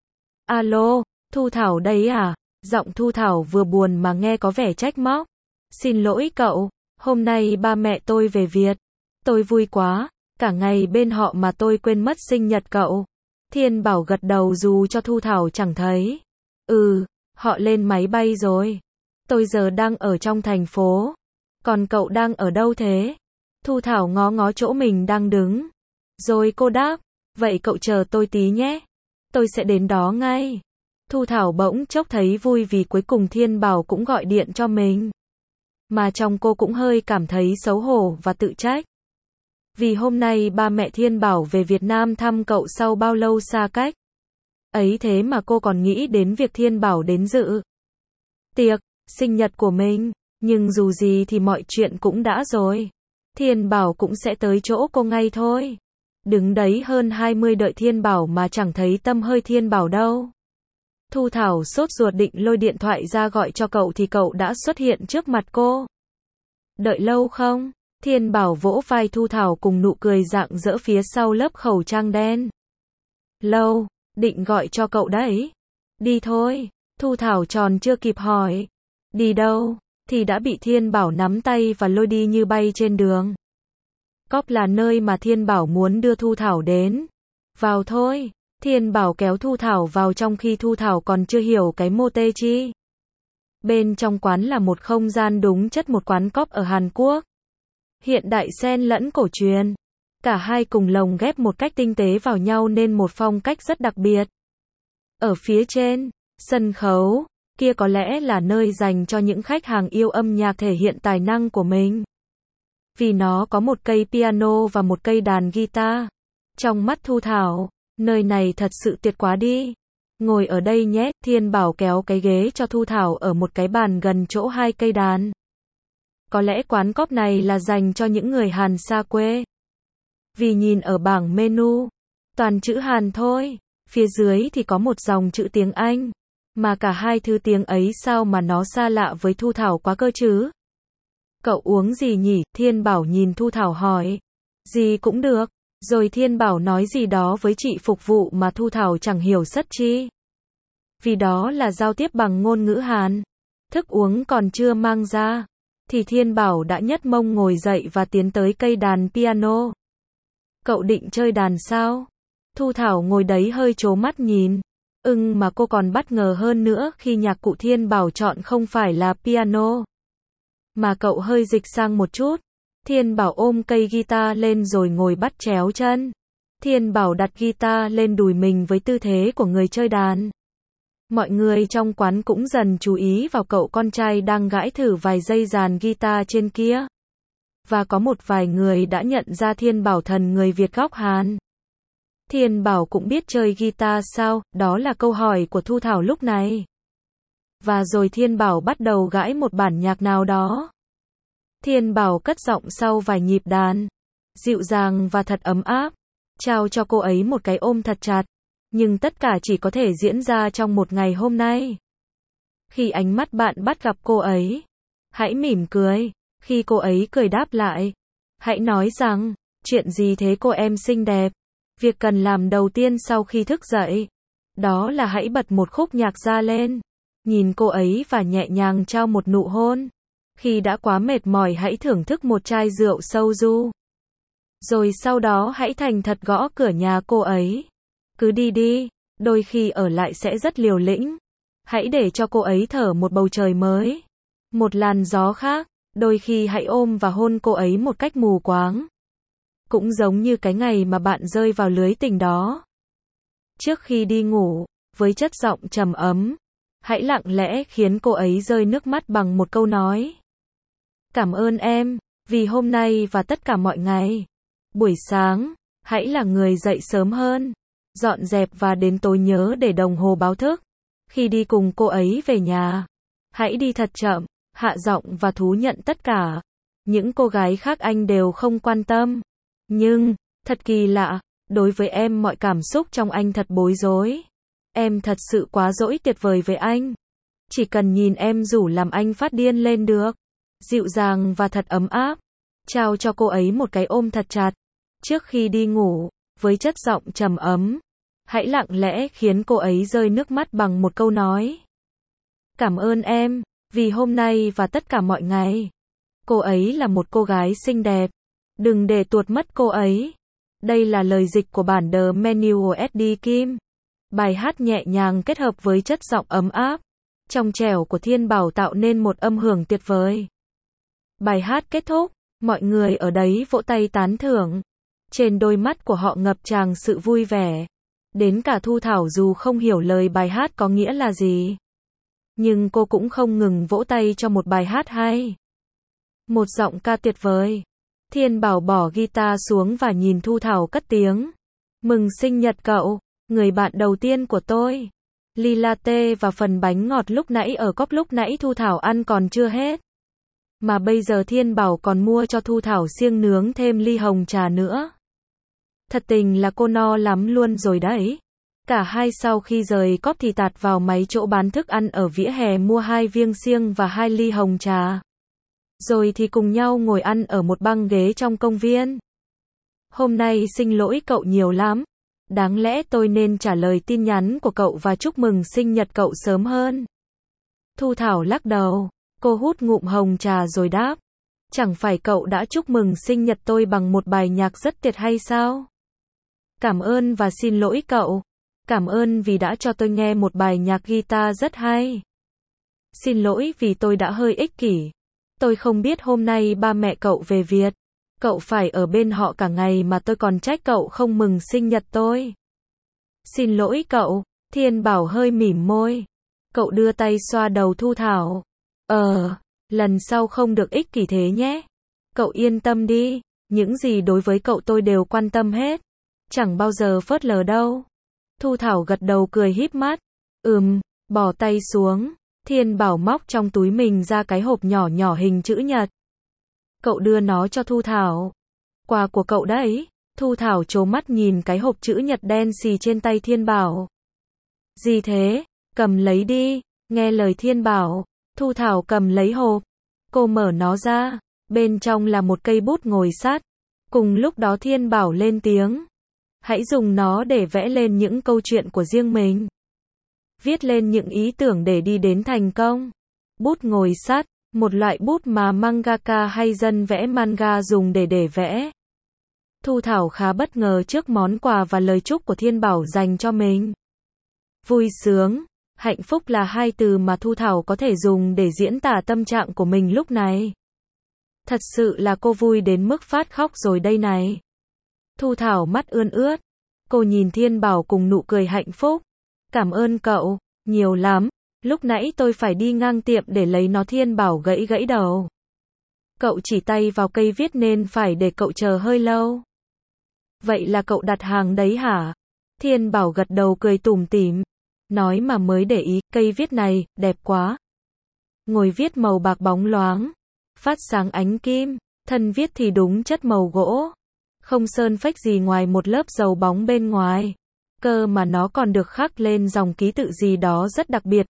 Alo, Thu Thảo đấy à? Giọng Thu Thảo vừa buồn mà nghe có vẻ trách móc. Xin lỗi cậu, hôm nay ba mẹ tôi về Việt. Tôi vui quá, cả ngày bên họ mà tôi quên mất sinh nhật cậu. Thiên Bảo gật đầu dù cho Thu Thảo chẳng thấy. Ừ, họ lên máy bay rồi. Tôi giờ đang ở trong thành phố. Còn cậu đang ở đâu thế? Thu Thảo ngó ngó chỗ mình đang đứng. Rồi cô đáp, vậy cậu chờ tôi tí nhé. Tôi sẽ đến đó ngay. Thu Thảo bỗng chốc thấy vui vì cuối cùng Thiên Bảo cũng gọi điện cho mình. Mà trong cô cũng hơi cảm thấy xấu hổ và tự trách. Vì hôm nay ba mẹ Thiên Bảo về Việt Nam thăm cậu sau bao lâu xa cách. Ấy thế mà cô còn nghĩ đến việc Thiên Bảo đến dự tiệc sinh nhật của mình. Nhưng dù gì thì mọi chuyện cũng đã rồi. Thiên Bảo cũng sẽ tới chỗ cô ngay thôi. Đứng đấy hơn hai mươi đợi Thiên Bảo mà chẳng thấy tâm hơi Thiên Bảo đâu. Thu Thảo sốt ruột định lôi điện thoại ra gọi cho cậu thì cậu đã xuất hiện trước mặt cô. Đợi lâu không? Thiên Bảo vỗ vai Thu Thảo cùng nụ cười rạng rỡ phía sau lớp khẩu trang đen. Lâu, định gọi cho cậu đấy. Đi thôi. Thu Thảo tròn chưa kịp hỏi. Đi đâu? Thì đã bị Thiên Bảo nắm tay và lôi đi như bay trên đường. Cóp là nơi mà Thiên Bảo muốn đưa Thu Thảo đến. Vào thôi. Thiên Bảo kéo Thu Thảo vào trong khi Thu Thảo còn chưa hiểu cái mô tê chi. Bên trong quán là một không gian đúng chất một quán cóp ở Hàn Quốc. Hiện đại xen lẫn cổ truyền. Cả hai cùng lồng ghép một cách tinh tế vào nhau nên một phong cách rất đặc biệt. Ở phía trên, sân khấu, Kia có lẽ là nơi dành cho những khách hàng yêu âm nhạc thể hiện tài năng của mình. Vì nó có một cây piano và một cây đàn guitar. Trong mắt Thu Thảo, nơi này thật sự tuyệt quá đi. Ngồi ở đây nhé, Thiên Bảo kéo cái ghế cho Thu Thảo ở một cái bàn gần chỗ hai cây đàn. Có lẽ quán cóp này là dành cho những người Hàn xa quê. Vì nhìn ở bảng menu, toàn chữ Hàn thôi, phía dưới thì có một dòng chữ tiếng Anh. Mà cả hai thứ tiếng ấy sao mà nó xa lạ với Thu Thảo quá cơ chứ? Cậu uống gì nhỉ? Thiên Bảo nhìn Thu Thảo hỏi. Gì cũng được. Rồi Thiên Bảo nói gì đó với chị phục vụ mà Thu Thảo chẳng hiểu sất chi. Vì đó là giao tiếp bằng ngôn ngữ Hàn. Thức uống còn chưa mang ra, thì Thiên Bảo đã nhấc mông ngồi dậy và tiến tới cây đàn piano. Cậu định chơi đàn sao? Thu Thảo ngồi đấy hơi trố mắt nhìn. Ưng mà cô còn bất ngờ hơn nữa khi nhạc cụ Thiên Bảo chọn không phải là piano. Mà cậu hơi dịch sang một chút. Thiên Bảo ôm cây guitar lên rồi ngồi bắt chéo chân. Thiên Bảo đặt guitar lên đùi mình với tư thế của người chơi đàn. Mọi người trong quán cũng dần chú ý vào cậu con trai đang gãi thử vài dây dàn guitar trên kia. Và có một vài người đã nhận ra Thiên Bảo thần người Việt gốc Hàn. Thiên Bảo cũng biết chơi guitar sao? Đó là câu hỏi của Thu Thảo lúc này. Và rồi Thiên Bảo bắt đầu gãi một bản nhạc nào đó. Thiên Bảo cất giọng sau vài nhịp đàn, dịu dàng và thật ấm áp, trao cho cô ấy một cái ôm thật chặt. Nhưng tất cả chỉ có thể diễn ra trong một ngày hôm nay. Khi ánh mắt bạn bắt gặp cô ấy, hãy mỉm cười. Khi cô ấy cười đáp lại, hãy nói rằng, chuyện gì thế cô em xinh đẹp? Việc cần làm đầu tiên sau khi thức dậy, đó là hãy bật một khúc nhạc ra lên, nhìn cô ấy và nhẹ nhàng trao một nụ hôn. Khi đã quá mệt mỏi hãy thưởng thức một chai rượu soju. Rồi sau đó hãy thành thật gõ cửa nhà cô ấy. Cứ đi đi, đôi khi ở lại sẽ rất liều lĩnh. Hãy để cho cô ấy thở một bầu trời mới, một làn gió khác. Đôi khi hãy ôm và hôn cô ấy một cách mù quáng. Cũng giống như cái ngày mà bạn rơi vào lưới tình đó. Trước khi đi ngủ, với chất giọng trầm ấm, hãy lặng lẽ khiến cô ấy rơi nước mắt bằng một câu nói. Cảm ơn em, vì hôm nay và tất cả mọi ngày. Buổi sáng, hãy là người dậy sớm hơn, dọn dẹp và đến tối nhớ để đồng hồ báo thức. Khi đi cùng cô ấy về nhà, hãy đi thật chậm, hạ giọng và thú nhận tất cả. Những cô gái khác anh đều không quan tâm. Nhưng, thật kỳ lạ, đối với em mọi cảm xúc trong anh thật bối rối. Em thật sự quá dỗi tuyệt vời với anh. Chỉ cần nhìn em rủ làm anh phát điên lên được. Dịu dàng và thật ấm áp. Trao cho cô ấy một cái ôm thật chặt. Trước khi đi ngủ, với chất giọng trầm ấm, hãy lặng lẽ khiến cô ấy rơi nước mắt bằng một câu nói. Cảm ơn em, vì hôm nay và tất cả mọi ngày. Cô ấy là một cô gái xinh đẹp. Đừng để tuột mất cô ấy. Đây là lời dịch của bản The Menu ét đê Kim. Bài hát nhẹ nhàng kết hợp với chất giọng ấm áp, trong trẻo của Thiên Bảo tạo nên một âm hưởng tuyệt vời. Bài hát kết thúc, mọi người ở đấy vỗ tay tán thưởng. Trên đôi mắt của họ ngập tràn sự vui vẻ. Đến cả Thu Thảo dù không hiểu lời bài hát có nghĩa là gì, nhưng cô cũng không ngừng vỗ tay cho một bài hát hay. Một giọng ca tuyệt vời. Thiên Bảo bỏ guitar xuống và nhìn Thu Thảo cất tiếng. Mừng sinh nhật cậu, người bạn đầu tiên của tôi. Ly latte và phần bánh ngọt lúc nãy ở cốc lúc nãy Thu Thảo ăn còn chưa hết. Mà bây giờ Thiên Bảo còn mua cho Thu Thảo xiêng nướng thêm ly hồng trà nữa. Thật tình là cô no lắm luôn rồi đấy. Cả hai sau khi rời cóp thì tạt vào mấy chỗ bán thức ăn ở vỉa hè mua hai viêng xiêng và hai ly hồng trà. Rồi thì cùng nhau ngồi ăn ở một băng ghế trong công viên. Hôm nay xin lỗi cậu nhiều lắm. Đáng lẽ tôi nên trả lời tin nhắn của cậu và chúc mừng sinh nhật cậu sớm hơn. Thu Thảo lắc đầu. Cô hút ngụm hồng trà rồi đáp. Chẳng phải cậu đã chúc mừng sinh nhật tôi bằng một bài nhạc rất tuyệt hay sao? Cảm ơn và xin lỗi cậu. Cảm ơn vì đã cho tôi nghe một bài nhạc guitar rất hay. Xin lỗi vì tôi đã hơi ích kỷ. Tôi không biết hôm nay ba mẹ cậu về Việt. Cậu phải ở bên họ cả ngày mà tôi còn trách cậu không mừng sinh nhật tôi. Xin lỗi cậu. Thiên Bảo hơi mỉm môi. Cậu đưa tay xoa đầu Thu Thảo. Ờ, lần sau không được ích kỷ thế nhé. Cậu yên tâm đi, những gì đối với cậu tôi đều quan tâm hết. Chẳng bao giờ phớt lờ đâu. Thu Thảo gật đầu cười híp mắt. Ừm, bỏ tay xuống. Thiên Bảo móc trong túi mình ra cái hộp nhỏ nhỏ hình chữ nhật. Cậu đưa nó cho Thu Thảo. Quà của cậu đấy. Thu Thảo trố mắt nhìn cái hộp chữ nhật đen xì trên tay Thiên Bảo. Gì thế? Cầm lấy đi. Nghe lời Thiên Bảo. Thu Thảo cầm lấy hộp. Cô mở nó ra. Bên trong là một cây bút ngồi sắt. Cùng lúc đó Thiên Bảo lên tiếng. Hãy dùng nó để vẽ lên những câu chuyện của riêng mình. Viết lên những ý tưởng để đi đến thành công. Bút ngồi sắt, một loại bút mà mangaka hay dân vẽ manga dùng để để vẽ. Thu Thảo khá bất ngờ trước món quà và lời chúc của Thiên Bảo dành cho mình. Vui sướng, hạnh phúc là hai từ mà Thu Thảo có thể dùng để diễn tả tâm trạng của mình lúc này. Thật sự là cô vui đến mức phát khóc rồi đây này. Thu Thảo mắt ươn ướt. Cô nhìn Thiên Bảo cùng nụ cười hạnh phúc. Cảm ơn cậu, nhiều lắm. Lúc nãy tôi phải đi ngang tiệm để lấy nó. Thiên Bảo gãy gãy đầu. Cậu chỉ tay vào cây viết nên phải để cậu chờ hơi lâu. Vậy là cậu đặt hàng đấy hả? Thiên Bảo gật đầu cười tủm tỉm. Nói mà mới để ý, cây viết này, đẹp quá. Ngồi viết màu bạc bóng loáng. Phát sáng ánh kim. Thân viết thì đúng chất màu gỗ. Không sơn phách gì ngoài một lớp dầu bóng bên ngoài. Cơ mà nó còn được khắc lên dòng ký tự gì đó rất đặc biệt.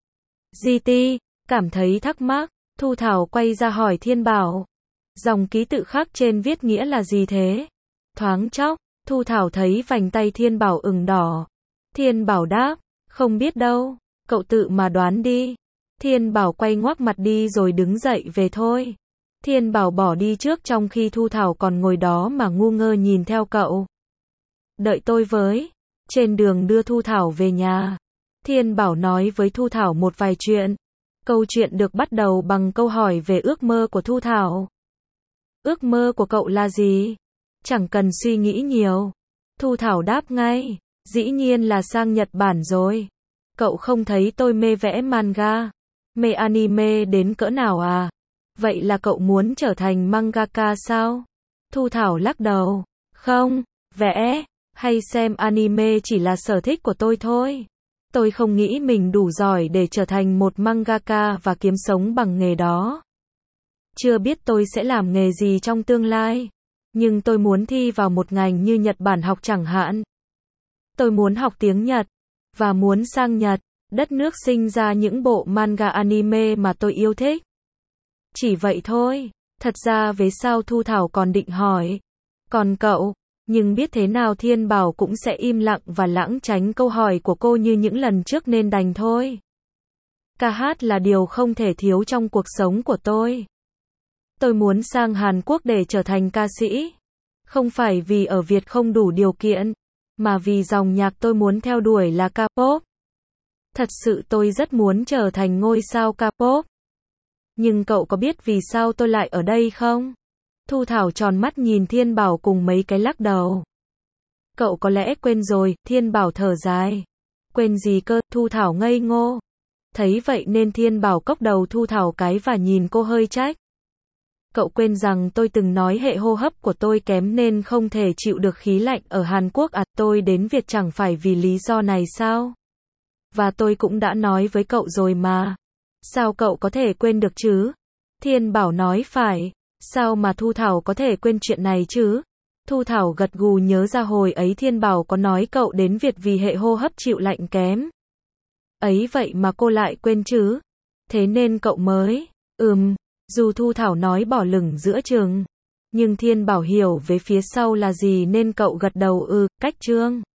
giê tê, cảm thấy thắc mắc, Thu Thảo quay ra hỏi Thiên Bảo. Dòng ký tự khắc trên viết nghĩa là gì thế? Thoáng chốc, Thu Thảo thấy vành tay Thiên Bảo ửng đỏ. Thiên Bảo đáp, không biết đâu, cậu tự mà đoán đi. Thiên Bảo quay ngoắc mặt đi rồi đứng dậy về thôi. Thiên Bảo bỏ đi trước trong khi Thu Thảo còn ngồi đó mà ngu ngơ nhìn theo cậu. Đợi tôi với. Trên đường đưa Thu Thảo về nhà, Thiên Bảo nói với Thu Thảo một vài chuyện. Câu chuyện được bắt đầu bằng câu hỏi về ước mơ của Thu Thảo. Ước mơ của cậu là gì? Chẳng cần suy nghĩ nhiều. Thu Thảo đáp ngay, dĩ nhiên là sang Nhật Bản rồi. Cậu không thấy tôi mê vẽ manga, mê anime đến cỡ nào à? Vậy là cậu muốn trở thành mangaka sao? Thu Thảo lắc đầu. Không, vẽ hay xem anime chỉ là sở thích của tôi thôi. Tôi không nghĩ mình đủ giỏi để trở thành một mangaka và kiếm sống bằng nghề đó. Chưa biết tôi sẽ làm nghề gì trong tương lai. Nhưng tôi muốn thi vào một ngành như Nhật Bản học chẳng hạn. Tôi muốn học tiếng Nhật. Và muốn sang Nhật, đất nước sinh ra những bộ manga anime mà tôi yêu thích. Chỉ vậy thôi. Thật ra về sau Thu Thảo còn định hỏi. Còn cậu? Nhưng biết thế nào Thiên Bảo cũng sẽ im lặng và lãng tránh câu hỏi của cô như những lần trước nên đành thôi. Ca hát là điều không thể thiếu trong cuộc sống của tôi. Tôi muốn sang Hàn Quốc để trở thành ca sĩ. Không phải vì ở Việt không đủ điều kiện, mà vì dòng nhạc tôi muốn theo đuổi là K-pop. Thật sự tôi rất muốn trở thành ngôi sao K-pop. Nhưng cậu có biết vì sao tôi lại ở đây không? Thu Thảo tròn mắt nhìn Thiên Bảo cùng mấy cái lắc đầu. Cậu có lẽ quên rồi, Thiên Bảo thở dài. Quên gì cơ? Thu Thảo ngây ngô. Thấy vậy nên Thiên Bảo cốc đầu Thu Thảo cái và nhìn cô hơi trách. Cậu quên rằng tôi từng nói hệ hô hấp của tôi kém nên không thể chịu được khí lạnh ở Hàn Quốc à? Tôi đến Việt chẳng phải vì lý do này sao? Và tôi cũng đã nói với cậu rồi mà. Sao cậu có thể quên được chứ? Thiên Bảo nói phải. Sao mà Thu Thảo có thể quên chuyện này chứ? Thu Thảo gật gù nhớ ra hồi ấy Thiên Bảo có nói cậu đến Việt vì hệ hô hấp chịu lạnh kém. Ấy vậy mà cô lại quên chứ? Thế nên cậu mới... Ừm, dù Thu Thảo nói bỏ lửng giữa chừng. Nhưng Thiên Bảo hiểu về phía sau là gì nên cậu gật đầu ừ, cách chương.